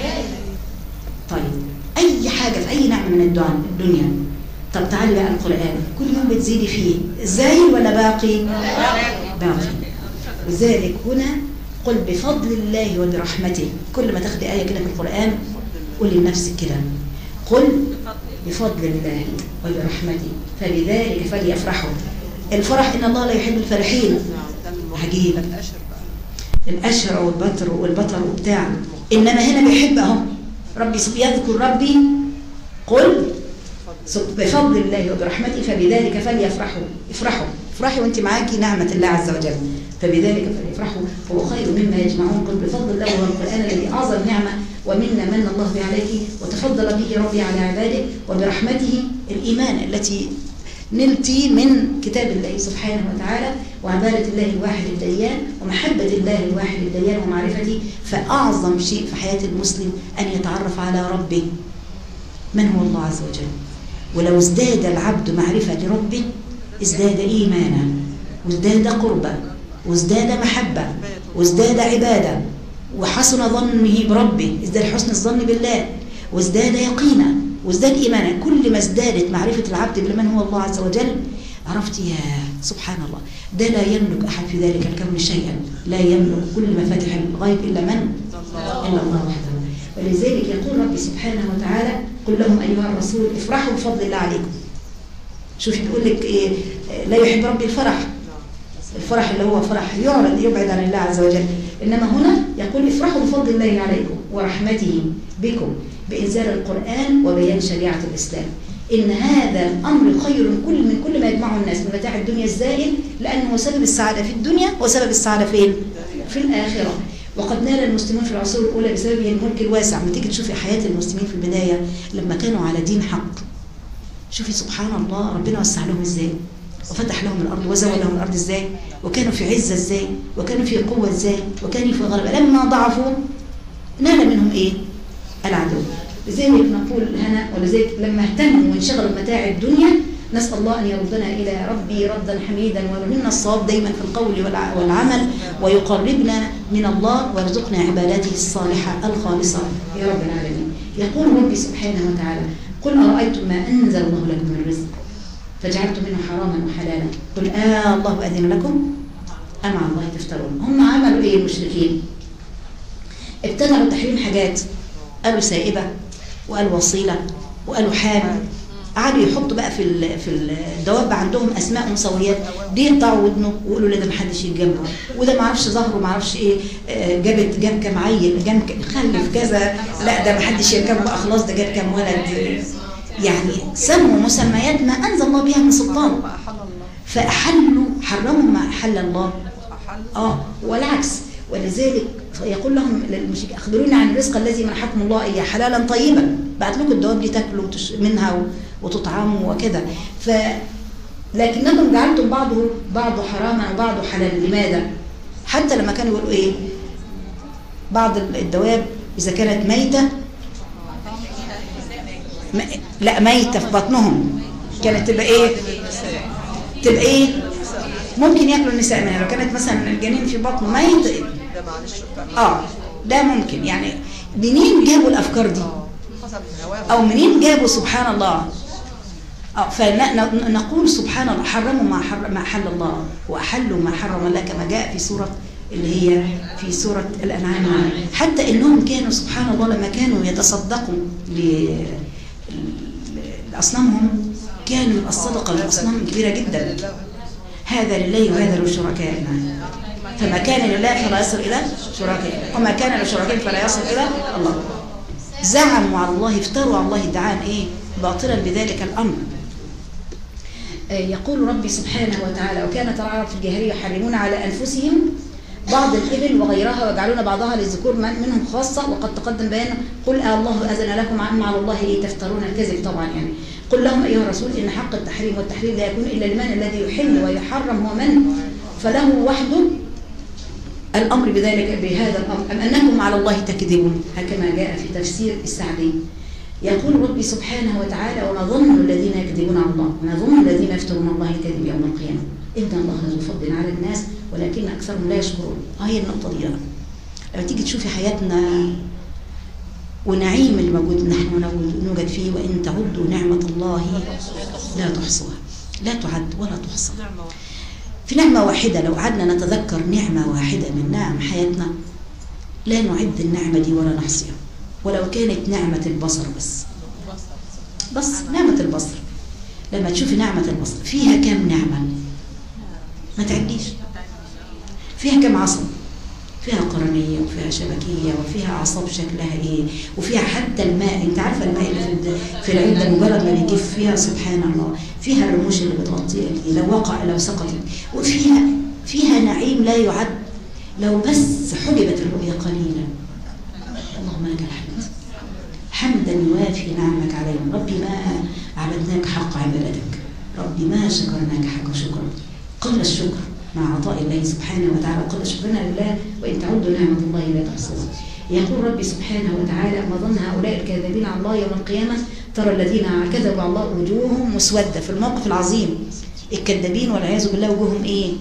طيب اي حاجه في اي نعمه من الدنيا. طب تعالي بقى القرآن، كل يوم بتزيدي فيه، زايل ولا باقي؟ باقي. وذلك هنا قل بفضل الله وبرحمته. كل ما تاخدي آية كده في القرآن قولي لنفسك كده، قل بفضل الله وبرحمته فبذلك فليفرحوا. الفرح إن الله لا يحب الفرحين. عجيب، الأشر والبطر وبتاع، إنما هنا بيحب أهو ربي يذكر ربي. قل بفضل الله وبرحمته فبذلك فليفرحوا. افرحي وانت معاكي نعمة الله عز وجل. فبذلك فليفرحوا هو خير مما يجمعون. قل بفضل الله وهو القرآن الذي أعظم نعمة ومنا من الله به عليك وتفضل به ربي على عباده، وبرحمته الإيمان التي نلتي من كتاب الله سبحانه وتعالى وعبادة الله الواحد الديان ومحبة الله الواحد الديان ومعرفته. فأعظم شيء في حياة المسلم أن يتعرف على ربه من هو الله عز وجل. ولو ازداد العبد معرفة لربه ازداد إيمانا وازداد قربا وازداد محبة وازداد عبادة وحسن ظنه بربه، ازداد حسن الظن بالله وازداد يقينا وازداد إيمانا. كل ما ازدادت معرفة العبد بمن هو الله عز وجل عرفت يا سبحان الله، ده لا يملك أحد في ذلك الكون شيئا، لا يملك كل مفاتح الغيب إلا من؟ إلا الله وحده. ولذلك يقول ربي سبحانه وتعالى قل لهم أيها الرسول افرحوا بفضل الله عليكم. شوفي تقول لك إيه؟ لا يحب ربي الفرح اللي هو فرح يبعد عن الله عز وجل. إنما هنا يقول افرحوا بفضل الله عليكم ورحمته بكم بإنزال القرآن وبيان شريعة الإسلام. إن هذا الأمر خير من كل ما يجمعه الناس من متاع الدنيا الزائل، لأنه سبب السعادة في الدنيا وسبب السعادة فين؟ في الآخرة. وقد نال المسلمون في العصور الأولى بسبب الملك الواسع. ما تيجي تشوفي حياة المسلمين في البداية لما كانوا على دين حق، شوفي سبحان الله ربنا وسع لهم ازاي وفتح لهم الأرض وزوى لهم الأرض ازاي، وكانوا في عزة ازاي، وكانوا في قوة ازاي، وكانوا في غلبة. لما ضعفوا نال منهم ايه؟ العدو. لذلك نقول هنا، ولذلك لما اهتموا وانشغلوا بمتاع الدنيا نسأل الله أن يردنا إلى ربي ردا حميدا ويلهمنا الصواب دايما في القول والعمل ويقربنا من الله ويرزقنا عباداته الصالحة الخالصة يا رب العالمين. يقول ربي سبحانه وتعالى قل أرأيتم ما أنزل الله لكم من رزق فجعلتم منه حراما وحلالا قل الله أذن لكم أم على الله تفترون. هم عملوا إيه المشركين؟ ابتدعوا تحريم حاجات، قالوا سائبة وقالوا وصيلة وقالوا حامل. قعدوا يحطوا بقى في الدواب عندهم اسماء مسويات، دي يقطعوا ودنه ويقولوا لا ده ما حدش يجي جنبه، وده ما اعرفش ظهره ما اعرفش ايه، جاب كام عيل، خلف كذا، لا ده ما حدش يجي جنبه، خلاص ده جاب كام ولد. يعني سموا مسميات ما انزل الله بها من سلطان، فاحلوا حرموا ما احل الله والعكس. ولذلك يقول لهم للمشركين اخبروني عن الرزق الذي منحكم الله اياه حلالا طيبا، بعت لكم الدواب دي تاكلوا منها وتطعموا وكذا، لكنكم جعلتم بعضه حراما وبعضه حلالا. لماذا؟ حتى لما كانوا يقولوا ايه بعض الدواب اذا كانت ميته ميته في بطنهم كانت تبقى ايه ممكن ياكلوا النساء منها لو كانت مثلا الجنين في بطن ميت. ده معلش ده ممكن يعني. منين جابوا الافكار دي؟ او منين جابوا سبحان الله؟ فنقول سبحان الله حرموا ما حل الله واحلوا ما حرم الله كما جاء في سوره اللي هي في سوره الانعام. حتى انهم كانوا سبحان الله لما كانوا يتصدقوا لاصنامهم كانوا الصدقه للاصنام كبيره جدا. هذا لله وهذا لشركائنا، فما كان لله فلا يصل الى شركائه وما كان لشركائه فلا يصل الى الله. زعموا على الله، افتروا على الله ادعاء باطلا بذلك الامر. يقول ربي سبحانه وتعالى: وكانت العرب في الجاهليه يحرمون على انفسهم بعض الابل وغيرها ويجعلون بعضها للذكور منهم خاصه، وقد تقدم بيان قل الله اذن لكم عما على الله تفترون الكذب. طبعا يعني قل لهم ايها الرسول ان حق التحريم والتحليل لا يكون الا لمن الذي يحل ويحرم هو من فله وحده الامر بذلك بهذا الامر ام انكم على الله تكذبون، هكما جاء في تفسير السعدي. يقول ربي سبحانه وتعالى: وما ظن الذين يكذبون على الله، وما ظن الذين يفترون الله الكذب يوم القيامه، ان الله ذو فضل على الناس ولكن اكثرهم لا يشكرون. هي النقطه دي بقى. لما تيجي تشوفي حياتنا ونعيم اللي موجود نحن نوجد فيه، وان تعدوا نعمه الله لا تحصوها، لا تعد ولا تحصى. في نعمه واحده لو قعدنا نتذكر نعمه واحده من نعم حياتنا لا نعد النعمه دي ولا نحصيها. ولو كانت نعمة البصر بس نعمة البصر، لما تشوفي نعمة البصر فيها كم نعمة ما تعديش. فيها كم عصب، فيها قرنية وفيها شبكية وفيها أعصاب شكلها إيه، وفيها حتى الماء. أنت عارفة الماء اللي في العين ده مجرد ما بيجف فيها سبحان الله، فيها الرموش اللي بتغطيها دي لو سقطت، وفيها نعيم لا يعد لو بس حجبت الرؤية قليلا. اللهم لك الحمد حمدا يوافي نعمك علينا. ربي ما عبدناك حق عبادتك، ربي ما شكرناك حق شكرك. قل الشكر مع عطاء الله سبحانه وتعالى، قل شكرنا لله وإن تعدوا نعمة الله لا تحصوها. يقول ربي سبحانه وتعالى: ما ظن هؤلاء الكاذبين على الله يوم القيامة ترى الذين كذبوا على الله وجوههم مسودة. في الموقف العظيم الكذابين والعياذ بالله وجوههم إيه؟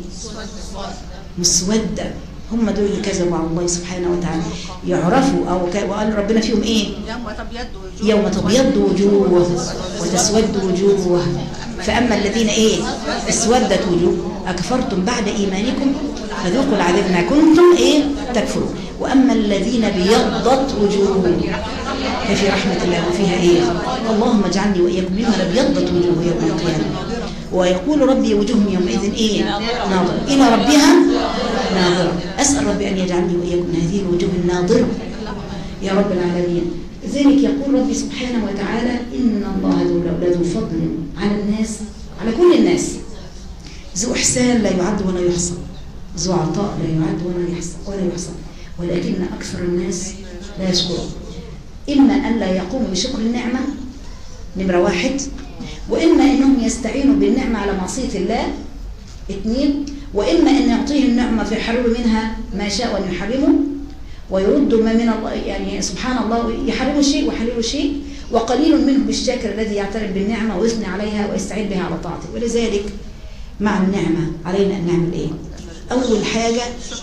مسودة. هم دول اللي كذبوا على الله سبحانه وتعالى. يعرفوا وقال ربنا فيهم ايه؟ يوم تبيض وجوه وتسود وجوه. فاما الذين ايه؟ اسودت وجوه اكفرتم بعد ايمانكم فذوقوا العذاب ما كنتم ايه؟ تكفرون. واما الذين بيضت وجوههم ففي رحمه الله وفيها ايه؟ اللهم اجعلني واياكم ممن ابيضت وجوه يوم القيامه. ويقول ربي وجوههم يومئذ ايه؟ ناظرة الى ربها ناظرة. اسال ربي ان يجعلني واياكم من هذه الوجوه الناظرة يا رب العالمين. لذلك يقول ربي سبحانه وتعالى: ان الله ذو فضل على الناس، على كل الناس، ذو احسان لا يعد ولا يحصى، ذو عطاء لا يعد ولا يحصى، ولكن اكثر الناس لا يشكرون. اما ان لا يقوموا بشكر النعمه نمره واحد، وإما أنهم يستعينوا بالنعمة على معصية الله اثنين، وإما أن يعطيه النعمة فيحرموا منها ما شاء وأن يحرموا ويردوا ما من الله، يعني سبحان الله يحرموا شيء ويحللوا شيء. وقليل منهم الشاكر الذي يعترف بالنعمة ويثني عليها ويستعين بها على طاعته. ولذلك مع النعمة علينا أن نعمل إيه؟ أول حاجة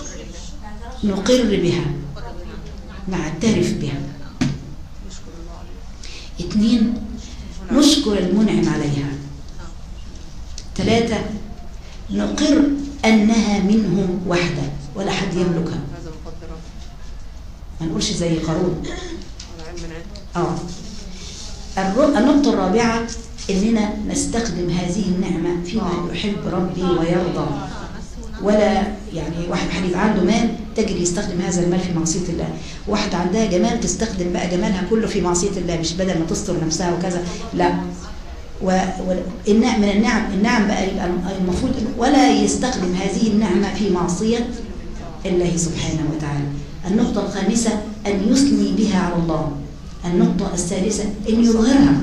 نقر بها، نعترف بها. اثنين نشكر المنعم عليها. ثلاثة نقر أنها منهم وحده ولا حد يملكها، ما نقولش زي قارون. النقطة الرابعة إننا نستخدم هذه النعمة فيما يحب ربي ويرضى. ولا يعني واحد حبيب عنده مال تجري يستخدم هذا المال في معصية الله، واحد عندها جمال تستخدم بقى جمالها كله في معصية الله، مش بدل ما تستر نفسها وكذا، لا. من النعم بقى المفروض ولا يستخدم هذه النعمة في معصية الله سبحانه وتعالى. النقطة الخامسة أن يثني بها على الله. النقطة السادسة أن يظهرها.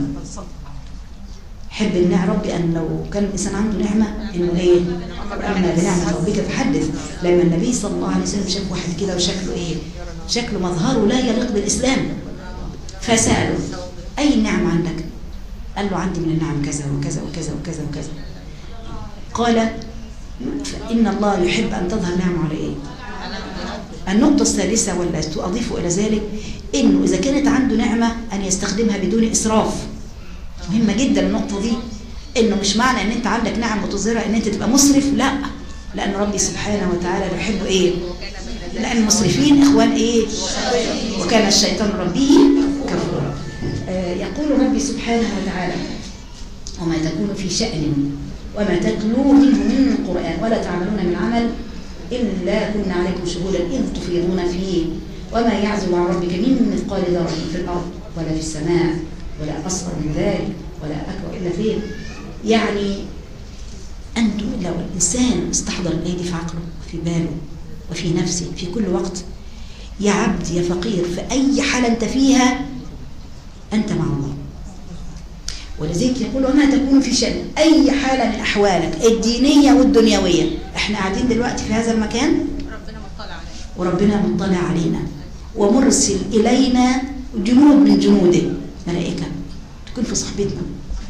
حب النعم ربي أن لو كان الإنسان عنده نعمة إنه إيه؟ أما بنعمة ربك فحدث. لما النبي صلى الله عليه وسلم شاف واحد كده وشكله إيه؟ شكله مظهره لا يليق بالإسلام، فسأله: أي نعم عندك؟ قال له: عندي من النعم كذا وكذا وكذا وكذا وكذا. قال: فإن الله يحب أن تظهر نعمه على إيه؟ النقطة الثالثة ولا أضيف إلى ذلك إنه إذا كانت عنده نعمة أن يستخدمها بدون إسراف. مهمة جدا النقطة دي، إنه مش معنى إن أنت عندك نعم وتظهرها إن أنت تبقى مسرف، لا، لأن ربي سبحانه وتعالى يحب إيه؟ لأن المسرفين إخوان إيه؟ وكان الشيطان ربه كفورا. يقول ربي سبحانه وتعالى: وما تكون في شأن وما تتلو منه من القرآن ولا تعملون من عمل إلا كنا عليكم شهودا إذ تفيضون فيه وما يعزب عن ربك من مثقال ذرة في الأرض ولا في السماء ولا أصغر من ذلك ولا أكبر إلا فين. يعني أنتم لو الإنسان استحضر الآية دي في عقله وفي باله وفي نفسه في كل وقت، يا عبد يا فقير، في أي حالة أنت فيها أنت مع الله. ولذلك يقول: وما تكون في شأن، أي حالة من أحوالك الدينية والدنيوية. احنا قاعدين دلوقتي في هذا المكان وربنا مطلع علينا ومرسل إلينا جنود من جنوده، ملائكة تكون في صحبتنا،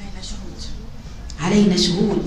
علينا شهود.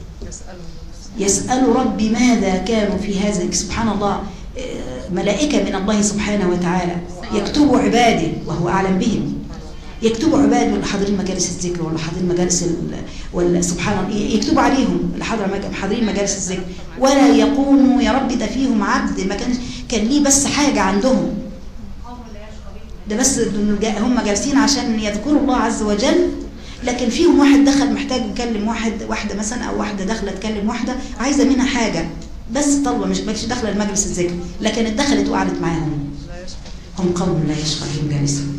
يسأل ربي ماذا كانوا في هذا. سبحان الله، ملائكة من الله سبحانه وتعالى يكتبوا عباده وهو أعلم بهم، يكتبوا عباده اللي حاضرين مجالس الذكر ولا حاضرين مجالس ولا سبحان الله يكتبوا عليهم اللي حاضرين مجالس الذكر، ولا يقوموا يا رب ده فيهم عبد ما كان ليه بس حاجة عندهم، ده بس هم جالسين عشان يذكروا الله عز وجل، لكن فيهم واحد دخل محتاج يكلم واحدة مثلا، أو واحدة داخله تكلم واحدة عايزة منها حاجة بس طلبة، مش داخله المجلس الذكر، لكن اتدخلت وقعدت معاهم. هم قوم لا يشقى بهم جالسهم،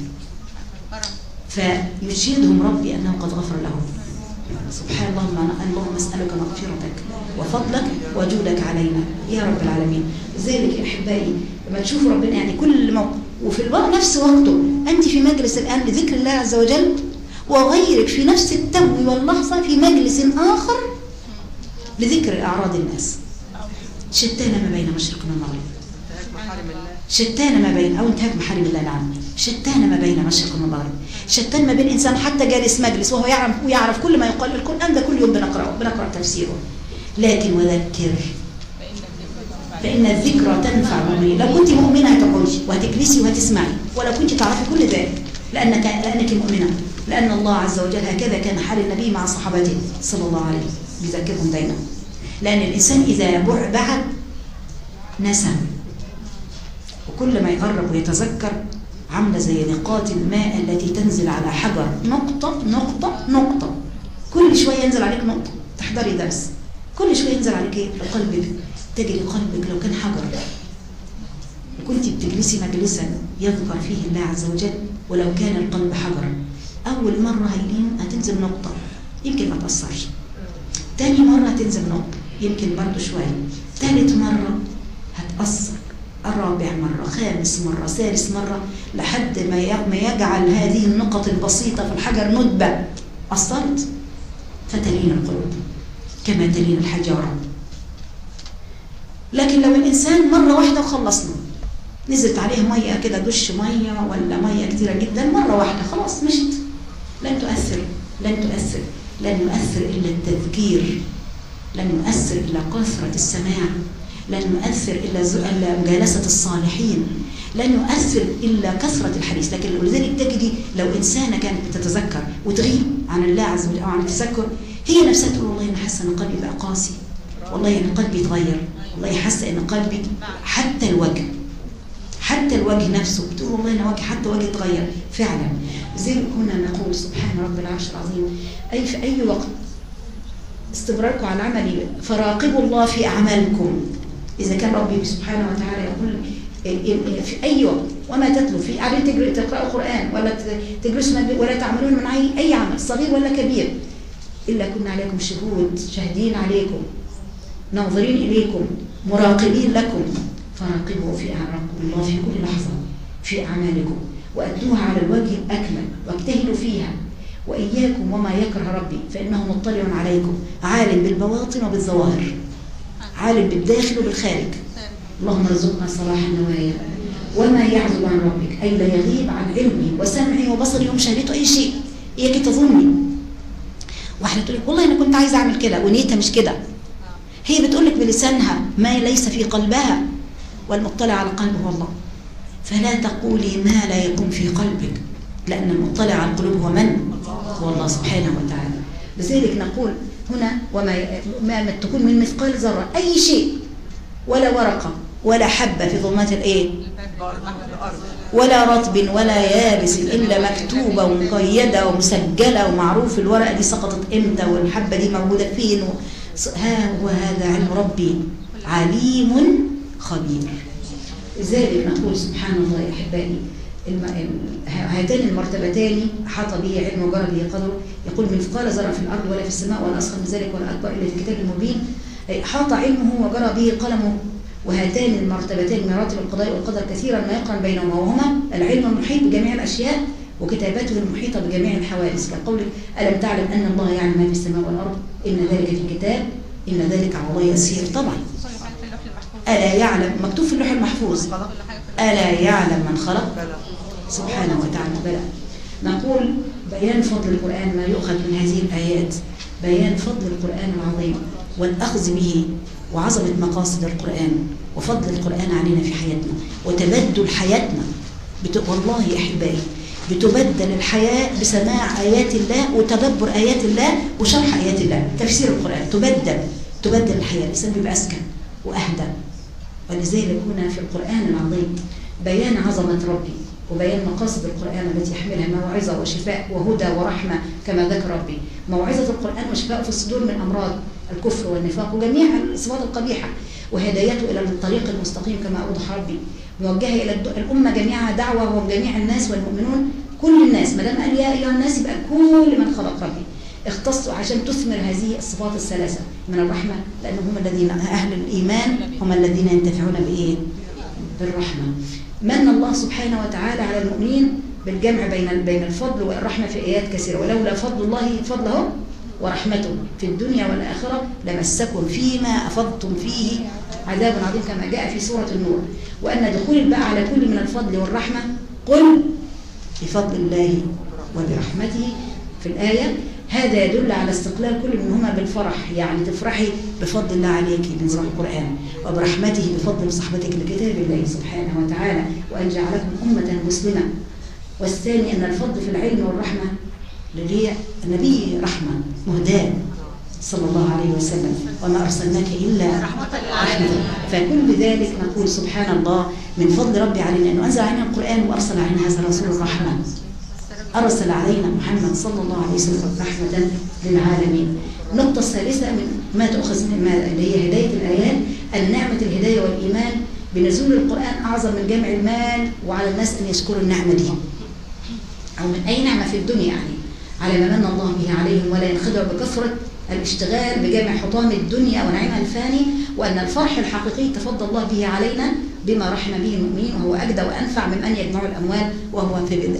فيشهدهم ربي أنه قد غفر لهم. سبحان الله، اللهم اسألك مغفرتك وفضلك وجودك علينا يا رب العالمين. لذلك يا أحبائي لما تشوفوا ربنا يعني كل موقف، وفي الوقت نفس وقته أنت في مجلس الآن لذكر الله عز وجل، وغيرك في نفس التو واللحظة في مجلس آخر لذكر أعراض الناس. شتان ما بين مشرق ومغرب، شتان ما بين أو انتهاك محارم الله. نعم، شتان ما بين مشرق ومغرب، شتان ما بين إنسان حتى جالس مجلس وهو يعرف كل ما يقال. القرآن ده كل يوم بنقرأ تفسيره، لكن وذكر فإن الذكرى تنفع المؤمنين. لو كنت مؤمنة هتقعدي وهتجلسي وهتسمعي، ولو كنت تعرفي كل ذلك لأنك مؤمنة، لأن الله عز وجل هكذا كان حال النبي مع صحابته صلى الله عليه وسلم، بيذكرهم دايما. لأن الإنسان إذا بعد نسى، وكل ما يقرب ويتذكر عاملة زي نقاط الماء التي تنزل على حجر، نقطة نقطة نقطة، كل شوية ينزل عليك نقطة. تحضري درس كل شوية ينزل عليك ايه؟ لقلبك، تجري قلبك لو كان حجر، وكنت بتجلسي مجلسا يذكر فيه الله عز وجل ولو كان القلب حجر، أول مرة هتنزل نقطة يمكن ما تأثرش، تاني مرة هتنزل نقطة يمكن برضو شوية، ثالث مرة هتأثر، الرابع مرة، خامس مرة، ثالث مرة، لحد ما يجعل هذه النقط البسيطة في الحجر ندبة. أثرت فتلين القلوب كما تلين الحجارة. لكن لو الإنسان مرة واحدة وخلصنا، نزلت عليه مية كده، دش مية ولا مية كتيرة جدا مرة واحدة خلاص مشت، لن تؤثر لن يؤثر إلا التذكير، لن يؤثر إلا كثرة السماع، لن يؤثر إلا مجالسة الصالحين، لن يؤثر إلا كثرة الحديث. لكن ولذلك تجدي لو إنسانة كانت بتتذكر وتغيب عن الله عز وجل أو عن التذكر، هي نفسها تقول والله أنا حاسة إن قلبي بقى قاسي، والله أنا قلبي اتغير، والله حاسة إن قلبي حتى الوجه نفسه، بتقول والله أنا وجهي حتى وجهي اتغير فعلا. زي كنا نقول سبحان رب العرش العظيم، أي في أي وقت استمراركم على العمل فراقبوا الله في أعمالكم. إذا كان ربي سبحانه وتعالى يقول في أي وقت وما تتلو في قاعدين تقرأوا القرآن ولا تجلسوا ولا تعملون من أي عمل صغير ولا كبير إلا كنا عليكم شهود، شاهدين عليكم، ناظرين إليكم، مراقبين لكم، فراقبوا الله في كل لحظة في أعمالكم وأدوها على الوجه الأكمل واجتهدوا فيها. وإياكم وما يكره ربي فإنه مطلع عليكم، عالم بالبواطن وبالظواهر، عالم بالداخل وبالخارج. اللهم ارزقنا صلاح النوايا وما يعزب عن ربك، أي لا يغيب عن علمي وسمعي وبصري ومشاهدته أي شيء. إياك تظني واحدة تقول والله أنا كنت عايزة أعمل كده ونيتها مش كده، هي بتقولك بلسانها ما ليس في قلبها، والمطلع على القلب هو الله. فلا تقولي ما لا يكون في قلبك، لأن المطلع على القلوب هو من؟ هو الله سبحانه وتعالى. لذلك نقول هنا وما تكون من مثقال ذرة أي شيء، ولا ورقة ولا حبة في ظلمات الإيه؟ ولا رطب ولا يابس إلا مكتوبة ومقيدة ومسجلة ومعروف الورقة دي سقطت إمتى والحبة دي موجودة فين ها هو هذا علم ربي عليم خبير. لذلك نقول سبحان الله يا أحبائي، هاتان المرتبتان حاط به علم وجرى به قدره. يقول مثقال ذرة في الأرض ولا في السماء ولا أصغر من ذلك ولا أكبر إلا في كتاب مبين. حاط علمه وجرى به قلمه. وهاتان المرتبتان من مراتب القضاء والقدر كثيرا ما يقرن بينهما، وهما العلم المحيط بجميع الأشياء وكتابته المحيطة بجميع الحوادث، كقول ألم تعلم أن الله يعلم ما في السماء والأرض إن ذلك في كتاب إن ذلك على الله يسير. طبعا ألا يعلم مكتوب في اللوح المحفوظ، ألا يعلم من خلق سبحانه وتعالى. بلى. نقول بيان فضل القرآن ما يؤخذ من هذه الآيات، بيان فضل القرآن العظيم والأخذ به وعظمة مقاصد القرآن وفضل القرآن علينا في حياتنا وتبدل حياتنا. والله يا أحبائي بتبدل الحياة بسماع آيات الله وتدبر آيات الله وشرح آيات الله، تفسير القرآن تبدل الحياة، الإنسان بيبقى أسكن وأهدى. ولذلك هنا في القرآن العظيم بيان عظمة ربي وبيان مقاصد القرآن التي يحملها موعظة وشفاء وهدى ورحمة كما ذكر ربي. موعظة القرآن وشفاء في الصدور من أمراض الكفر والنفاق وجميع الصفات القبيحة، وهدايته إلى الطريق المستقيم كما أوضح ربي، موجهة إلى الأمة جميعها دعوة وجميع الناس والمؤمنون كل الناس. ما دام قال يا أيها الناس يبقى كل من خلق ربي اختصوا عشان تثمر هذه الصفات الثلاثة من الرحمة، لأن هم الذين أهل الإيمان هم الذين ينتفعون بإيه؟ بالرحمة. من الله سبحانه وتعالى على المؤمنين بالجمع بين الفضل والرحمة في آيات كثيرة. ولولا فضل الله فضله ورحمته في الدنيا والآخرة لمسكم فيما أفضتم فيه عذاب عظيم كما جاء في سورة النور. وأن دخول الباء على كل من الفضل والرحمة قل بفضل الله وبرحمته في الآية، هذا يدل على استقلال كل منهما بالفرح، يعني تفرحي بفضل الله عليك بنزول القرآن وبرحمته بفضل صحبتك لكتاب الله سبحانه وتعالى وأن جعلكم أمة مسلمة. والثاني أن الفضل في العلم والرحمة اللي هي النبي رحمة مهداة صلى الله عليه وسلم وما أرسلناك إلا رحمة. فكل ذلك نقول سبحان الله من فضل ربي علينا أنه أنزل علينا القرآن وأرسل علينا هذا الرسول الرحمة، أرسل علينا محمد صلى الله عليه وسلم رحمة للعالمين. النقطة الثالثة من ما تأخذ من اللي هي هداية الآيات أن نعمة الهداية والإيمان بنزول القرآن أعظم من جمع المال، وعلى الناس أن يشكروا النعمة دي أو من أي نعمة في الدنيا، يعني على ما من الله به عليهم، ولا ينخدعوا بكثرة الاشتغال بجمع حطام الدنيا ونعيمها الفاني. وأن الفرح الحقيقي تفضل الله به علينا بما رحم به المؤمنين، وهو أجدى وأنفع من أن يجمعوا الأموال، وهو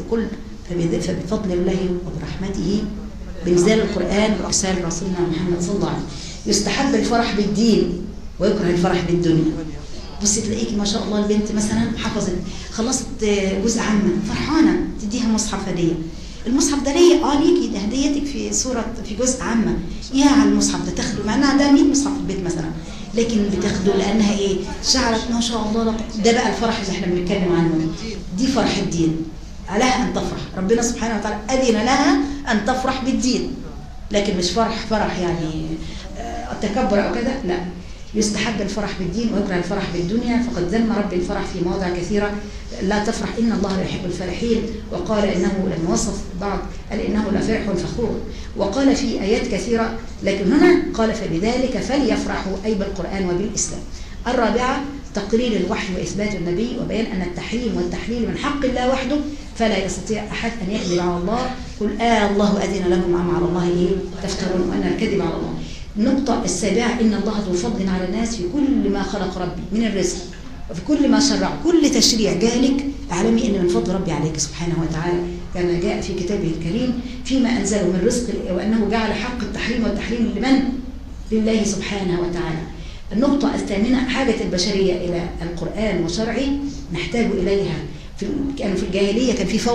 فبفضل الله وبرحمته بإنزال القرآن وإرسال رسولنا محمد صلى الله عليه وسلم. يستحب الفرح بالدين ويكره الفرح بالدنيا. بصي تلاقيكي ما شاء الله البنت مثلا حفظت خلصت جزء عامة فرحانة تديها مصحف هدية. المصحف ده ليه؟ ليكي ده هديتك في جزء عامة. يا على المصحف ده تاخده، مع انها ده 100 مصحف في البيت مثلا، لكن بتاخده لانها ايه؟ شعرت ما شاء الله. ده بقى الفرح اللي احنا بنتكلم عنه، دي فرح الدين. عليها ان تفرح، ربنا سبحانه وتعالى اذن لها ان تفرح بالدين، لكن مش فرح يعني التكبر او كذا، لا. يستحب الفرح بالدين ويكره الفرح بالدنيا. فقد ذم ربي الفرح في مواضع كثيرة، لا تفرح إن الله لا يحب الفرحين، وقال إنه لما وصف بعض قال إنه لفرح فخور، وقال في آيات كثيرة، لكن هنا قال فبذلك فليفرحوا أي بالقرآن وبالإسلام. الرابعة تقرير الوحي وإثبات النبي وبيان أن التحريم والتحليل من حق الله وحده، فلا يستطيع أحد أن يكذب على الله. قل الله أذن لكم أم على الله تفترون، وأن الكذب على الله. النقطة السابعة إن الله ذو فضل على الناس في كل ما خلق ربي من الرزق وفي كل ما شرع، كل تشريع جالك اعلمي إن من فضل ربي عليك سبحانه وتعالى كما جاء في كتابه الكريم فيما أنزله من رزق، وأنه جعل حق التحريم والتحريم لمن؟ لله سبحانه وتعالى. النقطة الثامنة حاجة البشرية إلى القرآن وشرعه نحتاج إليها. كانوا في الجاهلية كان في فوضى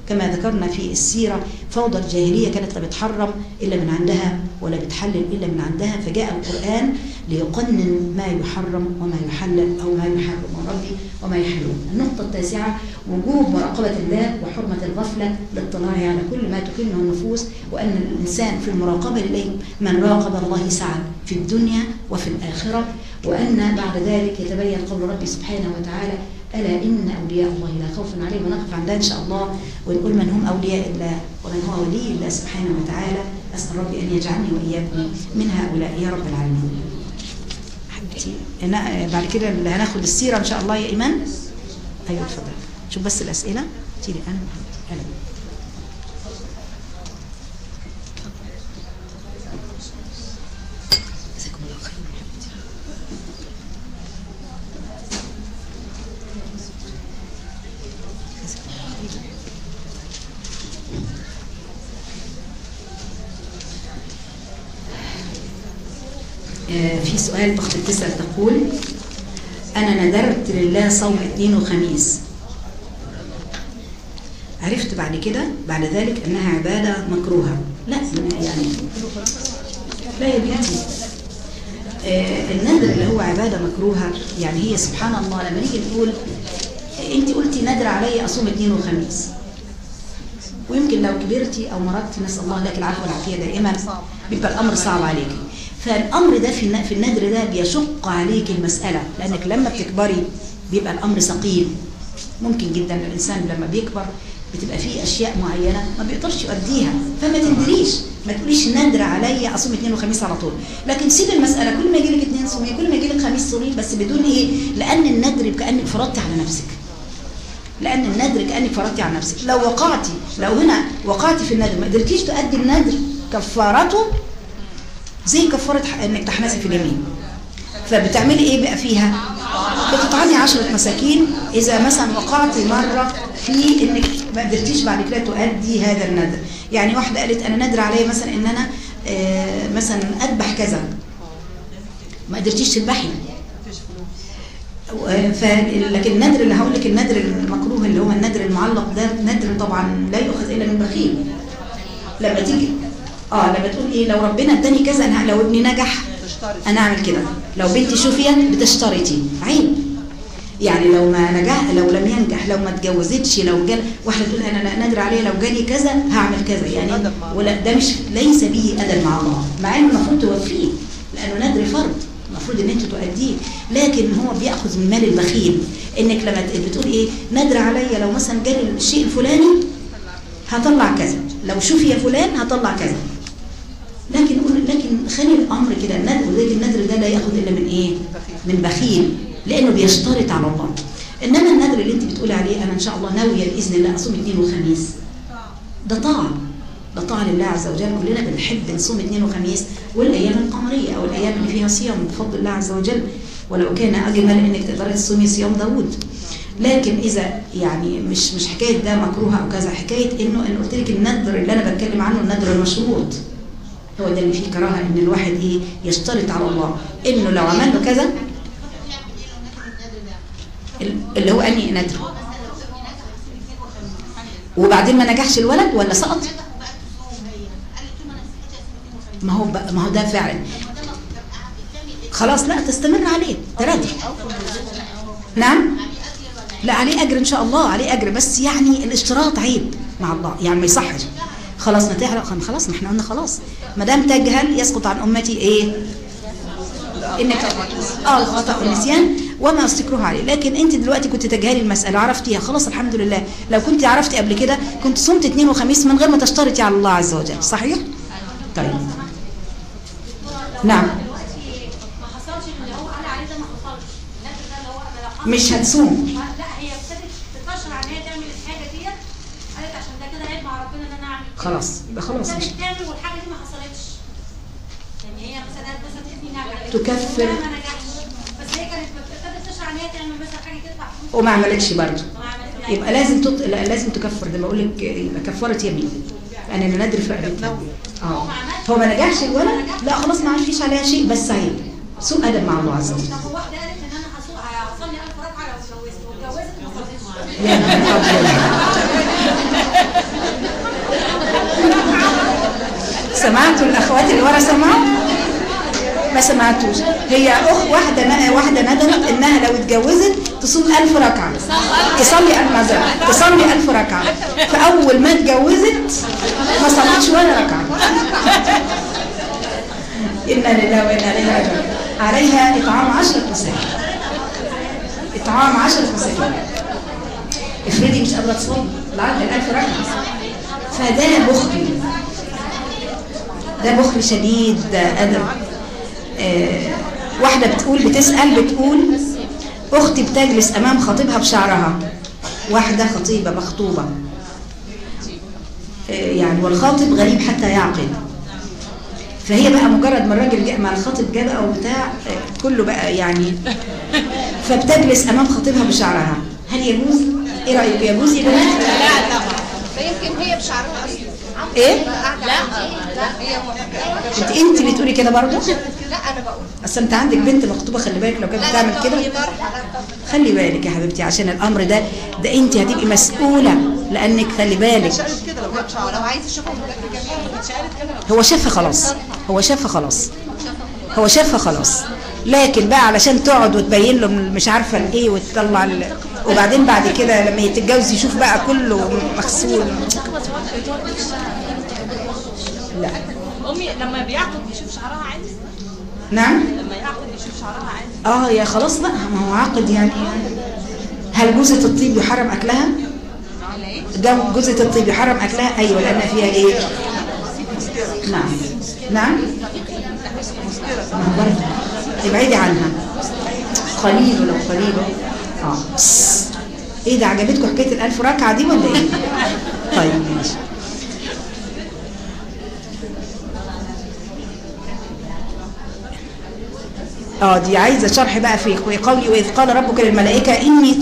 كما ذكرنا في السيرة فوضى الجاهلية كانت لا بتحرم إلا من عندها ولا بتحلل إلا من عندها، فجاء القرآن ليقنن ما يحرم وما يحلل أو ما يحرم ربي وما يحلون. النقطة التاسعة وجوب مراقبة الله وحرمة الغفلة للاطلاع على كل ما تكنه النفوس، وأن الإنسان في المراقبة لله من راقب الله سعد في الدنيا وفي الآخرة، وأن بعد ذلك يتبين قول ربي سبحانه وتعالى ألا إن أولياء الله لا خوف عليهم. ونقف عندها إن شاء الله ونقول من هم أولياء الله ومن هو ولي الله سبحانه وتعالى. أسأل ربي أن يجعلني وإياكم من هؤلاء يا رب العالمين. حبيبتي بعد كده اللي هناخد السيرة إن شاء الله يا إيمان. أيوة اتفضل شوف بس الأسئلة تيجي أنا في سؤال أخت بتسأل تقول أنا ندرت لله صوم اثنين وخميس، عرفت بعد كده بعد ذلك أنها عبادة مكروهة. لا يعني لا يا بنتي، النذر اللي هو عبادة مكروهة يعني هي سبحان الله لما نيجي نقول أنت قلتي نذر علي أصوم اثنين وخميس، ويمكن لو كبرتي أو مرضتي نسأل الله لك العافية والعافية دائما بيبقى الأمر صعب عليكي، فالأمر ده في النذر ده بيشق عليك المسألة، لأنك لما بتكبري بيبقى الأمر ثقيل. ممكن جدا الإنسان لما بيكبر بتبقى فيه أشياء معينة ما بيقدرش يؤديها، فما تندريش ما تقوليش نذر عليا أصوم اثنين وخميس على طول، لكن سيب المسألة كل ما يجيلك اثنين صومي كل ما يجيلك خميس صومي، بس بدون إيه؟ لأن النذر كأنك فرضتي على نفسك، لأن النذر كأنك فرضتي على نفسك. لو هنا وقعتي في النذر ما قدرتيش تؤدي النذر كفارته زي كفارة انك تحنسي في اليمين، فبتعملي ايه بقى فيها؟ بتطعمي 10 مساكين اذا مثلا وقعتي مرة في انك ما قدرتيش بعد كده تؤدي هذا النذر. يعني واحدة قالت انا نذر عليا مثلا ان انا مثلا اذبح كذا، ما قدرتيش تذبحي، لكن النذر اللي هقول لك النذر المكروه اللي هو النذر المعلق ده نذر طبعا لا يؤخذ الا من بخيل. لما تيجي لما تقول ايه لو ربنا اداني كذا انا لو ابني نجح انا اعمل كده، لو بنتي شفيت بتشترطي عيب. يعني لو ما نجح لو لم ينجح لو ما اتجوزتش لو جال واحده تقول انا نادر عليه لو جالي كذا هعمل كذا، يعني ولا ده مش ليس به ادب مع الله، مع انه المفروض توفيه لانه نذر فرض المفروض ان انت تؤديه، لكن هو بياخذ من مال البخيل. انك لما بتقول ايه نذر عليا لو مثلا جالي الشيء الفلاني هطلع كذا، لو شوفي يا فلان هطلع كذا، لكن خلي الامر كده. النذر ده لا ياخذ الا من ايه؟ من بخيل، لانه بيشترط على الله. انما النذر اللي انت بتقولي عليه انا ان شاء الله ناويه باذن الله اصوم اثنين وخميس، ده طاعه لله عز وجل. كلنا بنحب نصوم اثنين وخميس والايام القمريه او الايام اللي فيها صيام بفضل الله عز وجل، ولو كان اجمل انك تقدري تصومي صيام داوود. لكن اذا يعني مش حكايه ده مكروه او كذا، حكايه انه انا قلت لك النذر اللي انا بتكلم عنه النذر المشروط، هو ده اللي فيه كراهه ان الواحد ايه يشترط على الله انه لو عمل له كذا اللي هو اني نذر وبعدين ما نجحش الولد ولا سقط. ما هو ده فعلا خلاص لا تستمر عليه تراضي. نعم لا عليه اجر ان شاء الله، عليه اجر، بس يعني الاشتراط عيب مع الله، يعني ما يصحش. خلاص نتعرف خلاص، ما احنا قلنا خلاص ما دام تجهل يسقط عن امتي ايه؟ انك الخطا والنسيان وما استكره عليه. لكن انت دلوقتي كنت تجهلي المساله عرفتيها خلاص الحمد لله. لو كنت عرفتي قبل كده كنت صمت اثنين وخميس من غير ما تشترطي على الله عز وجل، صحيح؟ طيب نعم مش هتصوم. لا هي ابتدت تتفشر عن هي تعمل الحاجه ديت، قالت عشان ده كده عيب مع ربنا ان انا اعمل خلاص يبقى خلاص مش تعمل والحاجه دي ما حصلتش. يعني هي مثلا ابني نجح تكفر ما نجحش، بس هي كانت ابتدت تشرع ان هي تعمل مثلا حاجه تدفع فلوس وما عملتش برضه، يبقى لازم لازم تكفر. ده بقول لك يبقى كفاره يمين، انا ندري في رقبتها. هو ما نجحش الولد لا خلاص ما فيش عليها شيء، بس عيب سوء ادب مع الله عز وجل. طب واحده قالت ان انا هصلي 1000 ركعه لو اتجوزت واتجوزت وما صليتش. يا نهار سمعتوا الاخوات اللي ورا سمعوا؟ ما سمعتوش. هي واحده ندمت انها لو اتجوزت تصوم 1000 ركعه، تصلي 1000 ركعه، فاول ما اتجوزت ما صلتش ولا ركعه. انا لله وانا اليه راجعون. عليها اطعام 10 مساكين، اطعام 10 مساكين. افرضي مش قادره تصلي ال1000 ركعه، فده بخل، ده بخل شديد ادب. واحدة بتقول أختي بتجلس أمام خطيبها بشعرها، واحدة خطيبة مخطوبة يعني، والخاطب غريب حتى يعقل، فهي بقى مجرد ما الراجل جاء مع الخاطب جاء بقى وبتاع كله بقى يعني، فبتجلس أمام خطيبها بشعرها، هل يجوز؟ إيه رأيك يجوز يا بنات؟ لا طبعا، فيمكن هي بشعرها أصلا. ايه؟ لا هي انت اللي تقولي كده برضه؟ لا انا بقول اصل انت عندك بنت مخطوبه، خلي بالك لو كانت بتعمل كده، خلي بالك يا حبيبتي عشان الامر ده انت هتبقي مسؤوله، لانك خلي بالك لو عايز يشوفها هو شافها خلاص، لكن بقى علشان تقعد وتبين له مش عارفه الايه وتطلع وبعدين بعد كده لما يتجوز يشوف بقى كله مغسول. لا امي لما بيعقد بيشوف شعرها عادي. نعم لما يعقد بيشوف شعرها عادي. يا خلاص بقى، ما هو عقد يعني. هل جوزة الطيب يحرم اكلها؟ جوزة الطيب يحرم اكلها؟ ايوه، لان فيها ايه؟ نعم برضه ابعدي عنها قليل ولو قليل. ايه ده، عجبتكم حكايه ال1000 ركعه دي ولا ايه؟ طيب ماشي. دي عايزه شرح بقى في قولي واذ قال ربك للملائكه اني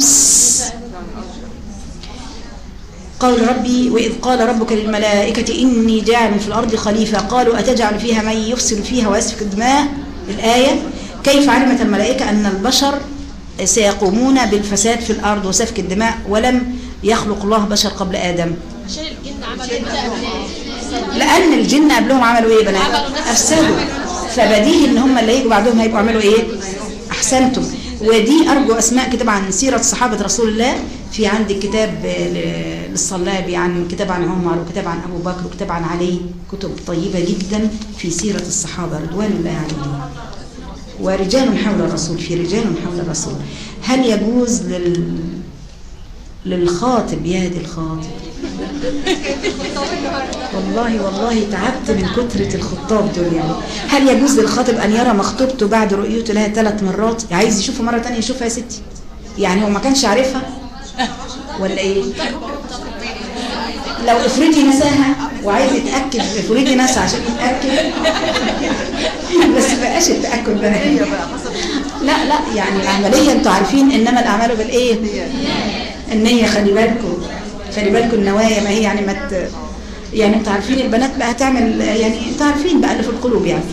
قول ربي واذ قال ربك للملائكه اني جاعل في الارض خليفه قالوا اتجعل فيها من يفسد فيها ويسفك الدماء. الايه كيف علمت الملائكه ان البشر سيقومون بالفساد في الارض وسفك الدماء ولم يخلق الله بشر قبل ادم؟ عشان الجن عملوا لان الجن قبلهم عملوا ايه يا بنات؟ افسدوا، فبديهي ان هم اللي هيجوا بعدهم هيبقوا عملوا ايه؟ احسنتم. ودي ارجو اسماء كتاب عن سيره صحابه رسول الله، في عندي كتاب للصلابي عن كتاب عن عمر وكتاب عن ابو بكر وكتاب عن علي، كتب طيبه جدا في سيره الصحابه رضوان الله عليهم. ورجال حول الرسول، في رجال حول الرسول. هل يجوز للخاطب، يا دي الخاطب والله تعبت من كثرة الخطاب دول يعني. هل يجوز للخاطب أن يرى مخطوبته بعد رؤيته لها 3 مرات؟ عايز يشوفها مرة تانية يشوفها يا ستي، يعني هو ما كانش عارفها ولا ايه؟ لو افرضي نساها وعايز يتأكد، افرضي نسا عشان يتأكد بس بقاش التأكد بقى لا يعني العملية انتوا عارفين انما الأعمال بالايه؟ النية. خلي بالكم النوايا ما هي يعني يعني انتوا عارفين البنات بقى هتعمل يعني انتوا عارفين بقى اللي في القلوب يعني.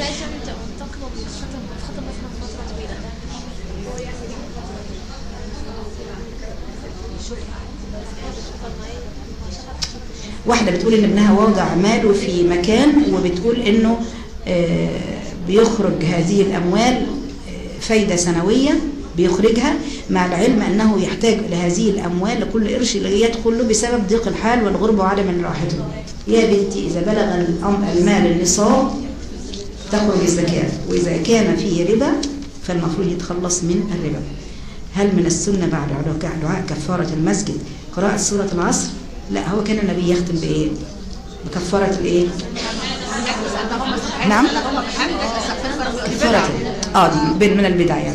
واحدة بتقول ان ابنها واضع ماله في مكان وبتقول انه بيخرج هذه الاموال فايدة سنوية بيخرجها، مع العلم أنه يحتاج إلى هذه الأموال لكل قرش يدخل له بسبب ضيق الحال والغربة وعدم راحته. يا بنتي إذا بلغ المال النصاب تخرج الزكاة، وإذا كان فيه ربا فالمفروض يتخلص من الربا. هل من السنة بعد دعاء كفارة المسجد قراءة سورة العصر؟ لا، هو كان النبي يختم بإيه؟ بكفارة الإيه؟ نعم؟ كفارة دي من البدع يعني.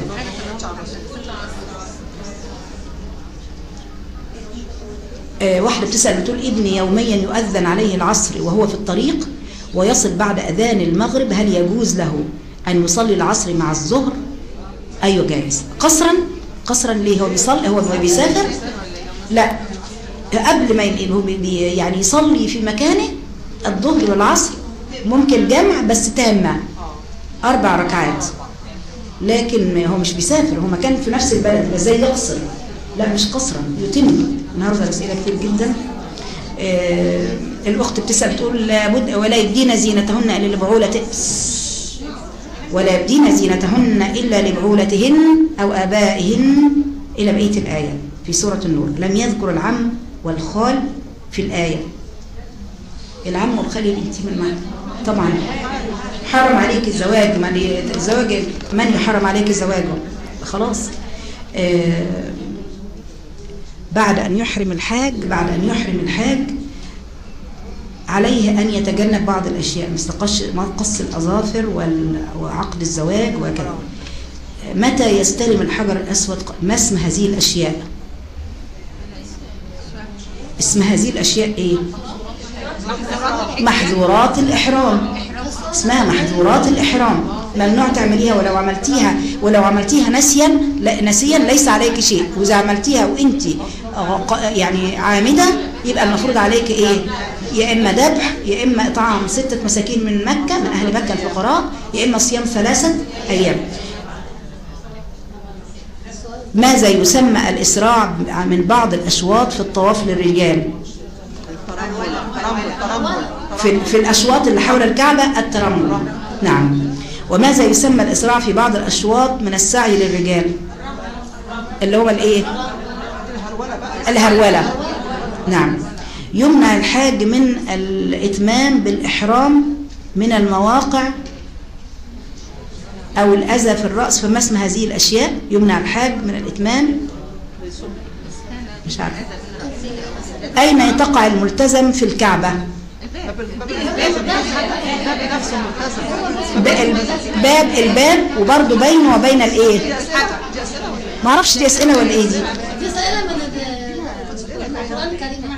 واحدة بتسأل بتقول ابني يوميا يؤذن عليه العصر وهو في الطريق ويصل بعد أذان المغرب، هل يجوز له أن يصلي العصر مع الظهر؟ أيوة جائز. قصرا ليه؟ هو بيصلي، هو بيسافر؟ لا، قبل ما يعني يصلي في مكانه الظهر والعصر ممكن جمع بس تامة 4 ركعات، لكن هو مش بيسافر، هو مكان في نفس البلد، ازاي يقصر؟ لا مش قصرا، يتم. النهارده الاسئله كتير جدا. الأخت بتسأل بتقول لابد ولا يبدين زينتهن إلا لبعولتهن ولا يبدين زينتهن إلا لبعولتهن أو آبائهن إلى بقية الآية في سورة النور. لم يذكر العم والخال في الآية. العم والخال يبقى من معك طبعا. حرم عليك الزواج، من يحرم عليك الزواج خلاص. بعد أن يحرم الحاج عليه أن يتجنب بعض الأشياء مثل قص الأظافر وعقد الزواج وكذا. متى يستلم الحجر الأسود؟ ما اسم هذه الأشياء؟ اسم هذه الأشياء إيه؟ محظورات الإحرام. اسمها محظورات الإحرام، ممنوع تعمليها. ولو عملتيها نسيا ليس عليك شيء. وإذا عملتيها وإنت يعني عامدة يبقى المفروض عليك إيه؟ يا إما ذبح، يا إما إطعام 6 مساكين من مكة، من أهل مكة الفقراء، يا إما صيام 3 أيام. ماذا يسمى الإسراع من بعض الأشواط في الطواف للرجال؟ في الأشواط اللي حول الكعبة الترمل. نعم. وماذا يسمى الإسراع في بعض الأشواط من السعي للرجال؟ اللي هو الإيه؟ الهرولة. نعم. يمنع الحاج من الإتمام بالإحرام من المواقع أو الأذى في الرأس. فما اسم هذه الأشياء؟ يمنع الحاج من الإتمام. مش عارفة. أين تقع الملتزم في الكعبة؟ الباب وبرضه بينه وبين الإيه؟ ما أعرفش دي أسئلة ولا إيه دي؟ دي أسئلة من القرآن الكريم.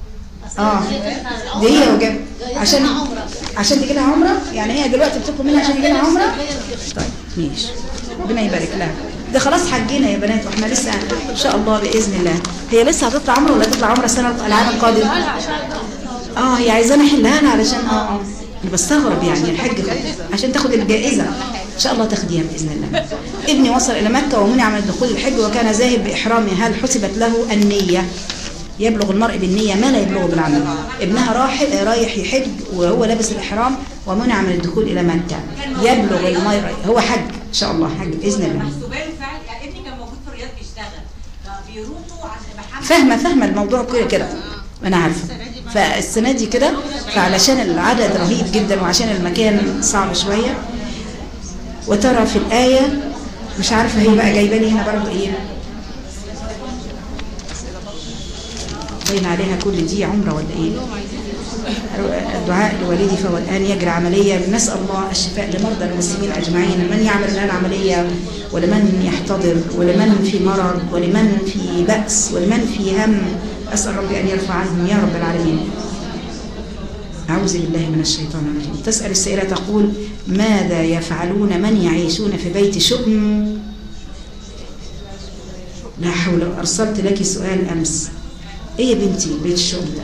دي هي وجاب عشان تجي لها عمره. يعني هي دلوقتي بتطلب منها عشان تجي لها عمره. طيب ماشي، ربنا يبارك لها. ده خلاص حجينا يا بنات، واحنا لسه ان شاء الله باذن الله. هي لسه هتطلع عمره ولا تطلع عمره السنه العام القادم؟ هي عايزانا احلها لها علشان انا بستغرب يعني الحج عشان تاخد الجائزه ان شاء الله تاخديها باذن الله. ابني وصل الى مكه ومنع من دخول الحج وكان ذاهب باحرامه، هل حسبت له النيه؟ يبلغ المرء بالنية ما لا يبلغه بالعمل. ابنها رايح يحج وهو لابس الإحرام ومنع من الدخول إلى مكة. يبلغ المرء، هو حج إن شاء الله، حج بإذن الله. يعني ابني كان موجود في الرياض بيشتغل، فبيروحوا عشان فاهمة الموضوع كده أنا عارفة. فالسنة دي كده، فعلشان العدد رهيب جدا وعشان المكان صعب شوية. وترى في الآية مش عارفة هي بقى جايباني هنا برضه إيه، باين عليها كل دي عمره ولا ايه؟ الدعاء لوالدي فهو الان يجري عمليه. نسال الله الشفاء لمرضى المسلمين اجمعين، من يعمل الان عمليه ولمن يحتضر ولمن في مرض ولمن في بأس ولمن في هم. اسال ربي ان يرفع عنهم يا رب العالمين. اعوذ بالله من الشيطان الرجيم. تسال السائله تقول: ماذا يفعلون من يعيشون في بيت شؤم؟ لا حول. ارسلت لك سؤال امس. ايه يا بنتي بيت الشؤم ده؟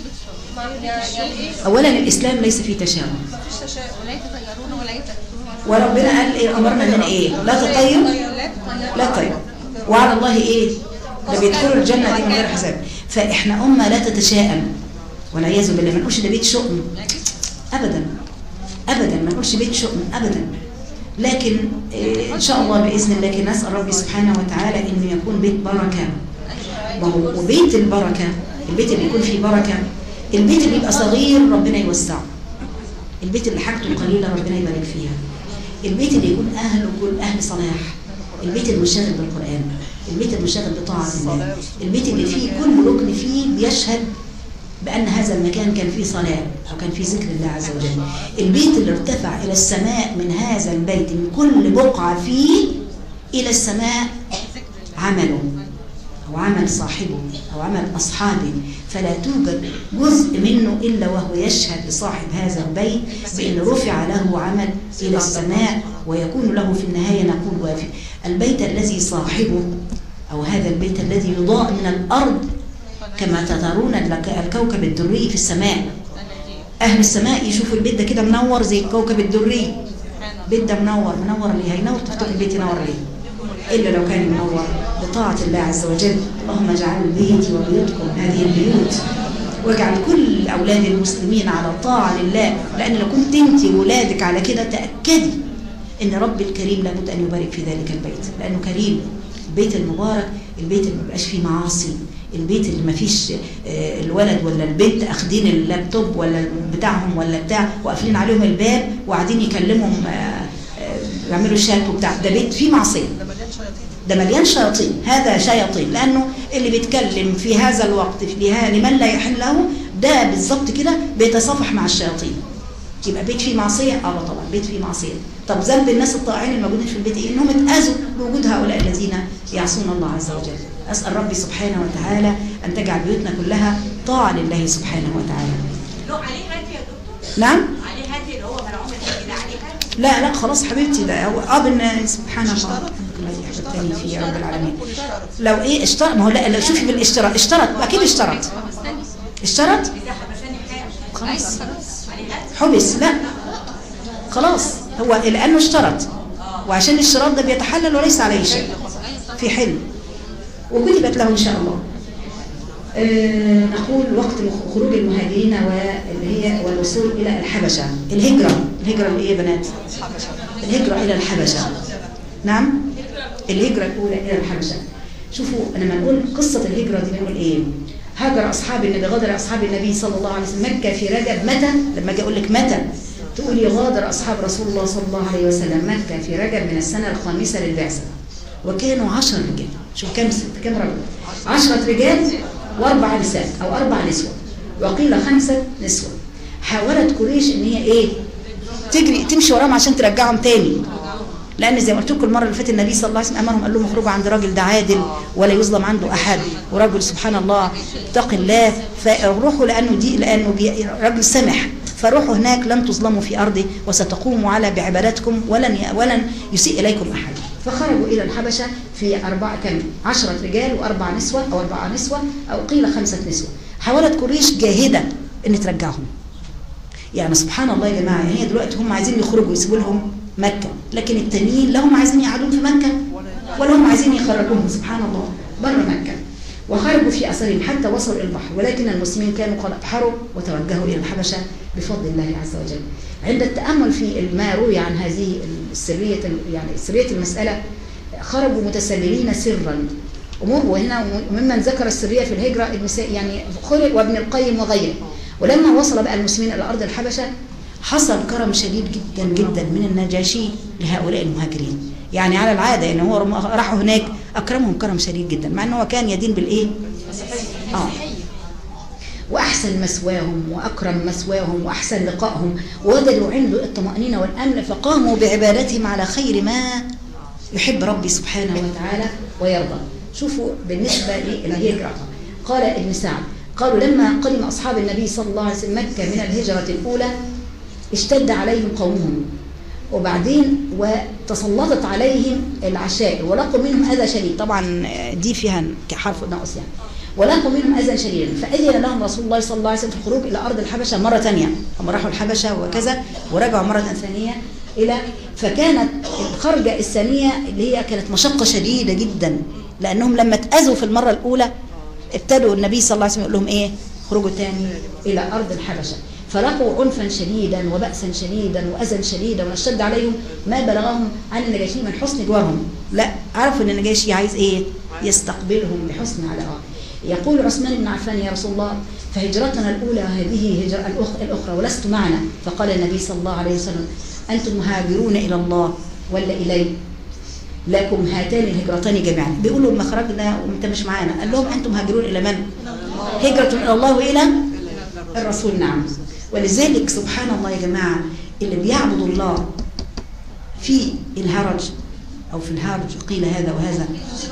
اولا الاسلام ليس فيه تشاؤم، ولا يتطيرون ولا يتأكلون. وربنا قال ايه؟ امرنا ان ايه؟ لا تطير لا تطير، وعلى الله ايه؟ ده بيدخلوا الجنه دي من غير حساب. فاحنا امه لا تتشاءم والعياذ بالله. ما نقولش ده بيت شؤم ابدا ابدا، ما نقولش بيت شؤم ابدا. لكن ان شاء الله باذن الله كده نسال ربي سبحانه وتعالى انه يكون بيت بركه. وبيت البركة، البيت اللي يكون فيه بركة، البيت اللي يبقى صغير ربنا يوسعه، البيت اللي حاجته قليلة ربنا يبارك فيها، البيت اللي يكون أهله كل أهل صلاح، البيت المشغل بالقرآن، البيت المشغل بطاعة الله، البيت اللي فيه كل ركن فيه بيشهد بأن هذا المكان كان فيه صلاة أو كان فيه ذكر الله عز وجل، البيت اللي ارتفع إلى السماء من هذا البيت من كل بقعة فيه إلى السماء عمله أو عمل صاحبه أو عمل أصحابه، فلا توجد جزء منه إلا وهو يشهد لصاحب هذا البيت بأن رفع له عمل إلى السماء ويكون له في النهاية نقول وافي. البيت الذي صاحبه أو هذا البيت الذي يضاء من الأرض كما ترون الكوكب الدري في السماء. أهل السماء يشوفوا البيت ده كده منور زي الكوكب الدري. البيت ده منور ليه؟ هينور؟ تفتكر البيت ينور ليه؟ إلا لو كان منور بطاعة الله عز وجل. اللهم اجعل بيتي وبيوتكم هذه البيوت واجعل كل أولاد المسلمين على طاعة لله، لأن لو كنت أنت وولادك على كده تأكدي إن رب الكريم لابد أن يبارك في ذلك البيت، لأنه كريم. البيت المبارك البيت اللي ما بيبقاش فيه معاصي، البيت اللي ما فيش الولد ولا البنت اخدين اللابتوب ولا بتاعهم ولا بتاع وقافلين عليهم الباب وقاعدين يكلمهم يعملوا شات وبتاع. ده بيت فيه معصيه، ده مليان شياطين. هذا شياطين، لانه اللي بيتكلم في هذا الوقت لمن لا يحل له ده بالظبط كده بيتصافح مع الشياطين. يبقى بيت فيه معصيه. طبعا بيت فيه معصيه. طب ذنب الناس الطائعين الموجودين في البيت ايه؟ انهم اتاذوا بوجود هؤلاء الذين يعصون الله عز وجل. اسال ربي سبحانه وتعالى ان تجعل بيوتنا كلها طاعه لله سبحانه وتعالى. لو عليه هاتي يا دكتور؟ نعم؟ عليه هاتي اللي هو ملعون الهاتي ده عليه هاتي؟ لا خلاص حبيبتي، ده هو سبحان الله يحببتني فيه يا رب العالمين. لو ايه اشترط، ما هو لا لو شوفي بالاشتراط اشترط اكيد اشترط خلاص حبس. لا خلاص هو لانه اشترط، وعشان الاشتراط ده بيتحلل وليس عليه شيء في حل وكتبت له ان شاء الله. نقول وقت خروج المهاجرين واللي هي والوصول الى الحبشه. الهجره اللي ايه يا بنات؟ الهجره الى الحبشه. نعم الهجره الاولى الى الحبشه. شوفوا لما نقول قصه الهجره دي بنقول ايه؟ هاجر اصحاب النبي، غادر اصحاب النبي صلى الله عليه وسلم مكه في رجب. متى؟ لما اجي اقول لك متى تقولي غادر اصحاب رسول الله صلى الله عليه وسلم مكه في رجب من السنه الخامسه للبعثه، وكانوا 10 رجال. شوف كم رجل؟ 10 رجال و4 نساء او 4 نسوه، وقيل 5 نسوه. حاولت قريش ان هي ايه؟ تجري تمشي وراهم عشان ترجعهم تاني، لان زي ما قلت لكم المره اللي فاتت النبي صلى الله عليه وسلم امرهم قال لهم اخرجوا عند راجل ده عادل ولا يظلم عنده احد، ورجل سبحان الله اتق الله، فروحوا لانه راجل سمح، فروحوا هناك لن تظلموا في ارضه وستقوموا على بعبادتكم ولن يسيء اليكم احد. فخرجوا الى الحبشه في 10 رجال و4 نسوه او 4 نسوه او قيل 5 نسوه. حاولت قريش جاهده ان ترجعهم. يعني سبحان الله يا جماعه، هي دلوقتي هم عايزين يخرجوا يسيبوا لهم مكة، لكن التانيين لا هم عايزين يقعدون في مكة ولا هم عايزين يخرجوهم سبحان الله بره مكة. وخرجوا في أثرهم حتى وصلوا إلى البحر، ولكن المسلمين كانوا قد أبحروا وتوجهوا إلى الحبشة بفضل الله عز وجل. عند التأمل في ما روي عن هذه سرية المسألة، خرجوا متسللين سرا. وهنا وممن ذكر السرية في الهجرة يعني خلق وابن القيم وغيره. ولما وصل بقى المسلمين إلى أرض الحبشة حصل كرم شديد جدا جدا من النجاشي لهؤلاء المهاجرين. يعني على العادة ان هو راحوا هناك اكرمهم كرم شديد جدا، مع انه كان يدين بالايه؟ واحسن مثواهم واكرم مثواهم واحسن لقائهم، ووجدوا عنده الطمأنينة والامن، فقاموا بعبادتهم على خير ما يحب ربي سبحانه وتعالى ويرضى. شوفوا بالنسبة للهجرة قال ابن سعد، قالوا لما قدم اصحاب النبي صلى الله عليه وسلم مكة من الهجرة الاولى اشتد عليهم قومهم، وبعدين وتسلطت عليهم العشائر ولقوا منهم اذى شديد. طبعا دي فيها كحرف ناقص يعني. ولقوا منهم اذى شديدا، فاذن لهم رسول الله صلى الله عليه وسلم في الخروج الى ارض الحبشه مره ثانيه. هم راحوا الحبشه وكذا ورجعوا مره ثانيه فكانت الخرجه الثانيه اللي هي كانت مشقه شديده جدا، لانهم لما اتاذوا في المره الاولى ابتدوا النبي صلى الله عليه وسلم يقول لهم ايه؟ خرجوا ثاني الى ارض الحبشه. فلقوا عنفا شديدا وبأسا شديدا وأذى شديدا، ونشد عليهم ما بلغهم عن النجاشي من حسن جوارهم. لا عرفوا ان النجاشي عايز ايه؟ يستقبلهم بحسن على يقول عثمان بن عفان يا رسول الله فهجرتنا الأولى هذه هجرة الأخرى ولست معنا. فقال النبي صلى الله عليه وسلم أنتم مهاجرون إلى الله ولا إلي؟ لكم هاتان الهجرتان جميعا. بيقولوا لما خرجنا وانت مش معانا، قال لهم أنتم مهاجرون إلى من؟ هجرة إلى الله وإلى الرسول. نعم. ولذلك سبحان الله يا جماعة، اللي بيعبد الله في الهرج أو في الهرج قيل هذا وهذا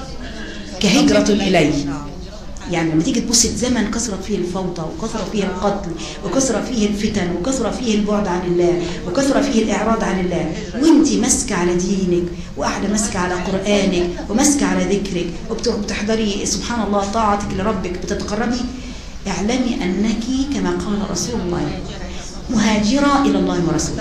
كهجرة إليه. يعني لما تيجي تبص الزمن كثرت فيه الفوضى وكثر فيه القتل وكثر فيه الفتن وكثر فيه البعد عن الله وكثر فيه الإعراض عن الله، وانت ماسكة على دينك وقاعدة ماسكة على قرآنك وماسكة على ذكرك وبتحضري سبحان الله طاعتك لربك بتتقربي، اعلمي أنك كما قال رسول الله مهاجرة إلى الله ورسوله،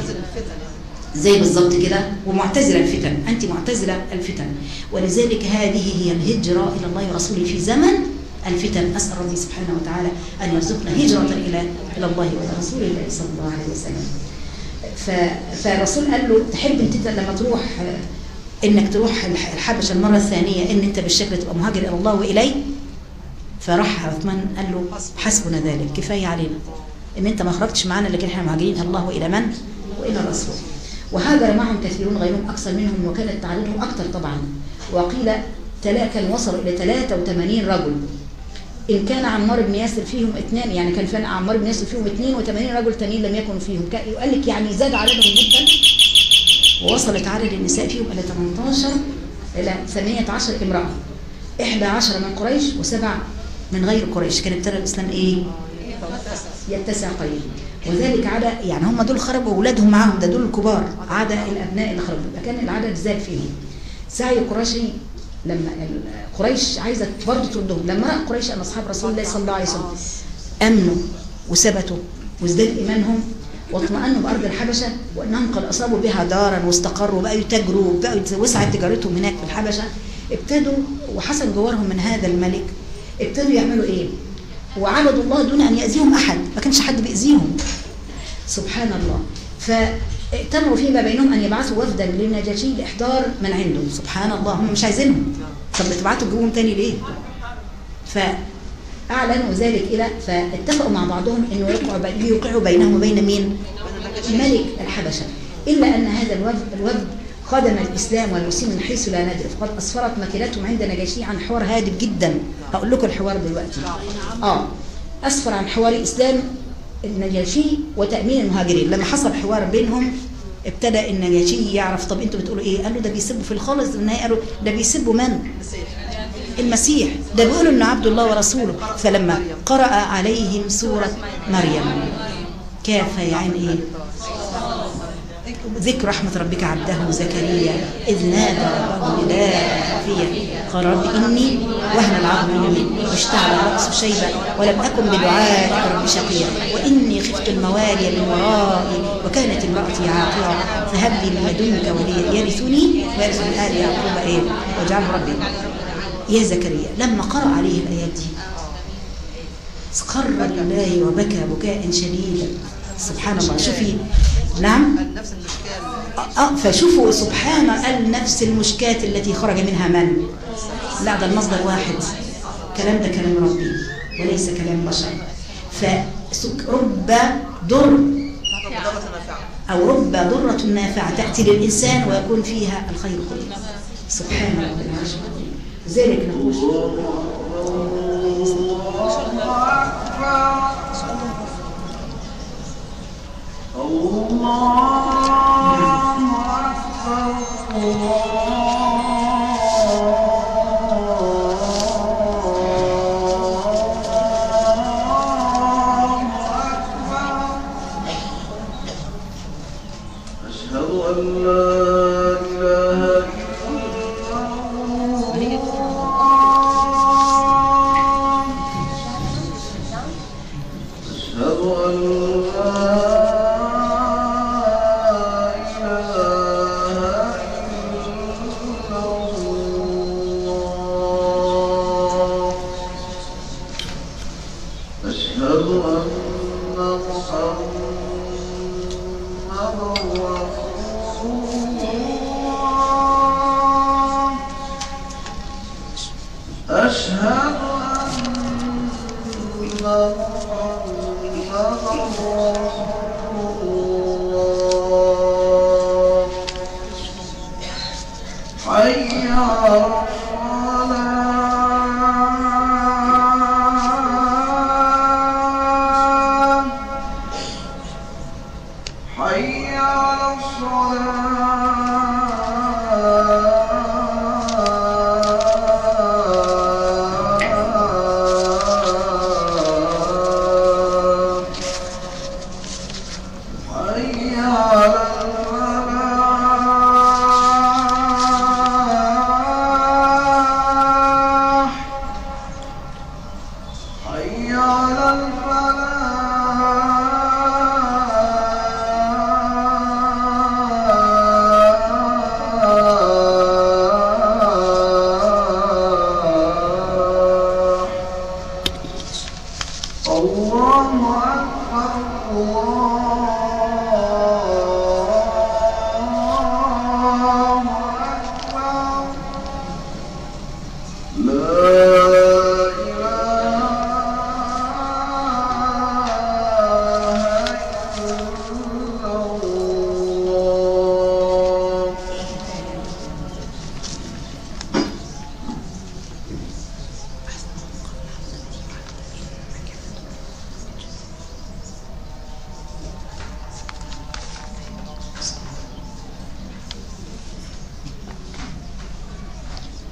زي بالضبط كده، ومعتزلة الفتن، أنت معتزلة الفتن. ولذلك هذه هي الهجرة إلى الله ورسوله في زمن الفتن. أسأل ربي سبحانه وتعالى أن يرزقنا هجرة إلى الله وإلى رسول الله صلى الله عليه وسلم. فالرسول قال له تحب انت لما تروح انك تروح الحبشه المره الثانيه ان انت بالشكل تبقى مهاجر الى الله واليه؟ فراح عثمان قال له حسبنا ذلك، كفايه علينا ان انت ما خرجتش معانا، لكن احنا مهاجرين الله والى من؟ والى الرسول. وهاجر معهم كثيرون غيرهم اكثر منهم، وكانت تعدادهم اكثر طبعا، وقيل كان وصلوا الى 83 رجل. إن كان عمار بن ياسر فيهم 2، يعني كان فعلا عمار بن ياسر فيهم 82 رجل تانيين لم يكونوا فيهم، يقول لك يعني زاد عددهم جدا، ووصلت عدد النساء فيهم إلى 18 إلى 18 امرأة، 11 من قريش و7 من غير قريش. كان ابتدى الإسلام إيه؟ يتسع قليلا. وذلك عدا يعني هم دول خرجوا أولادهم معهم، ده دول الكبار، عدا الأبناء اللي خرجوا، فكان العدد زاد فيهم. سعي قريشي لما قريش عايزه برضه تردهم، لما راى قريش ان اصحاب رسول الله صلى الله عليه وسلم امنوا وثبتوا وازداد ايمانهم واطمأنوا بارض الحبشه، وانهم قد اصابوا بها دارا واستقروا وبقوا يتاجروا وبقوا وسعت تجارتهم هناك في الحبشه، ابتدوا وحسن جوارهم من هذا الملك، ابتدوا يعملوا ايه؟ وعبدوا الله دون ان يأذيهم احد، ما كانش حد بيأذيهم سبحان الله. ائتمروا فيما بينهم ان يبعثوا وفدا للنجاشي لاحضار من عندهم. سبحان الله، هم مش عايزينهم، طب بتبعتوا تجيبوهم تاني ليه؟ فاعلنوا ذلك فاتفقوا مع بعضهم انه يوقعوا بينهم وبين مين؟ ملك الحبشه، الا ان هذا الوفد خدم الاسلام والمسلمين من حيث لا ندري، فقد اسفرت مكيدتهم عند نجاشي عن حوار هادف جدا. هقول لكم الحوار دلوقتي. اسفر عن حوار اسلام النجاشي وتأمين المهاجرين. لما حصل حوار بينهم ابتدى النجاشي يعرف طب انتوا بتقولوا ايه؟ قالوا ده بيسبوا في الخالص، النهايه قالوا ده بيسبوا من؟ المسيح، ده بيقولوا انه عبد الله ورسوله. فلما قرأ عليهم سورة مريم كاف يا عين ايه؟ ذكر رحمة ربك عبده زكريا إذ نادى ربه نداء خفيا قال رب إني وهن العظم مني واشتعل الرأس شيبا ولم أكن بدعائك رب شقيا وإني خفت الموالي من ورائي وكانت امرأتي عاقرا فهب لي من لدنك وليا يرثني ويرث من آل يعقوب إيه واجعله ربي يا زكريا. لما قرأ عليه الآيات دي خر لله وبكى بكاء شديدا. سبحان الله. شوفي نعم فشوفوا سبحان النفس المشكاة التي خرج منها من؟ لا ده المصدر واحد، كلام ده كلام ربي وليس كلام بشر. فرب ضر أو رب ضرة نافعة تأتي للإنسان ويكون فيها الخير كله. سبحان الله العرش العظيم. لذلك نقول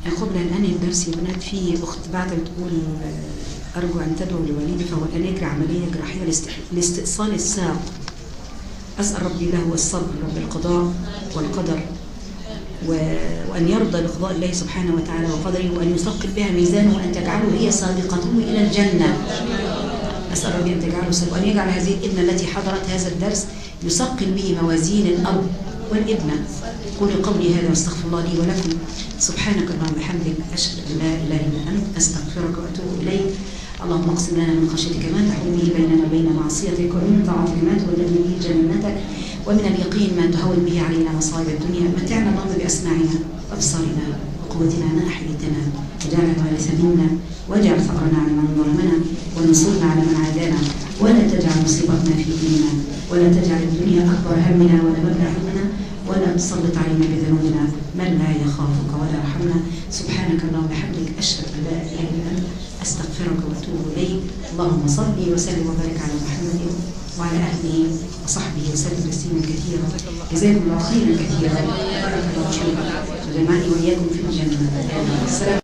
قبل أن أنهي الدرس يا بنات، في أخت بعد بتقول أرجو أن تدعو لوليدي فهو الآن يجري عملية جراحية لاستئصال الساق. أسأل ربي له الصبر بالقضاء والقدر، وأن يرضى بقضاء الله سبحانه وتعالى وقدره، وأن يثقل بها ميزانه، وأن تجعله هي سابقته إلى الجنة. أسأل ربي أن تجعله وأن يجعل هذه الابنة التي حضرت هذا الدرس يثقل به موازين الأب والابنة. قولوا قولي هذا واستغفر الله لي ولكم. سبحانك اللهم وبحمدك، أشهد أن لا إله إلا أنت، أستغفرك وأتوب إليك. اللهم اقسم لنا من خشيتك ما تحول به بيننا وبين معصيتك، ومن طاعتك ما تبلغنا به جنتك، ومن اليقين ما تهون به علينا مصائب الدنيا. متعنا اللهم بأسماعنا وأبصارنا وقوتنا ما أحييتنا، واجعلنا الوارث منا، واجعل ثأرنا على من ظلمنا، وانصرنا على من عادانا، ولا تجعل مصيبتنا في ديننا، ولا تجعل الدنيا أكبر همنا ولا مبلغ علمنا، ولا تسلط علينا بذنوبنا من لا يخافك ولا يرحمنا. سبحانك اللهم وبحمدك، أشهد أن لا إله إلا أنت، أستغفرك وأتوب إليك. اللهم صل وسلم وبارك على محمد وعلى أهله وصحبه وسلم تسليما كثيرا. جزاكم الله خيرا كثيرا، بارك الله فيكم وجمعني وإياكم في الجنة. السلام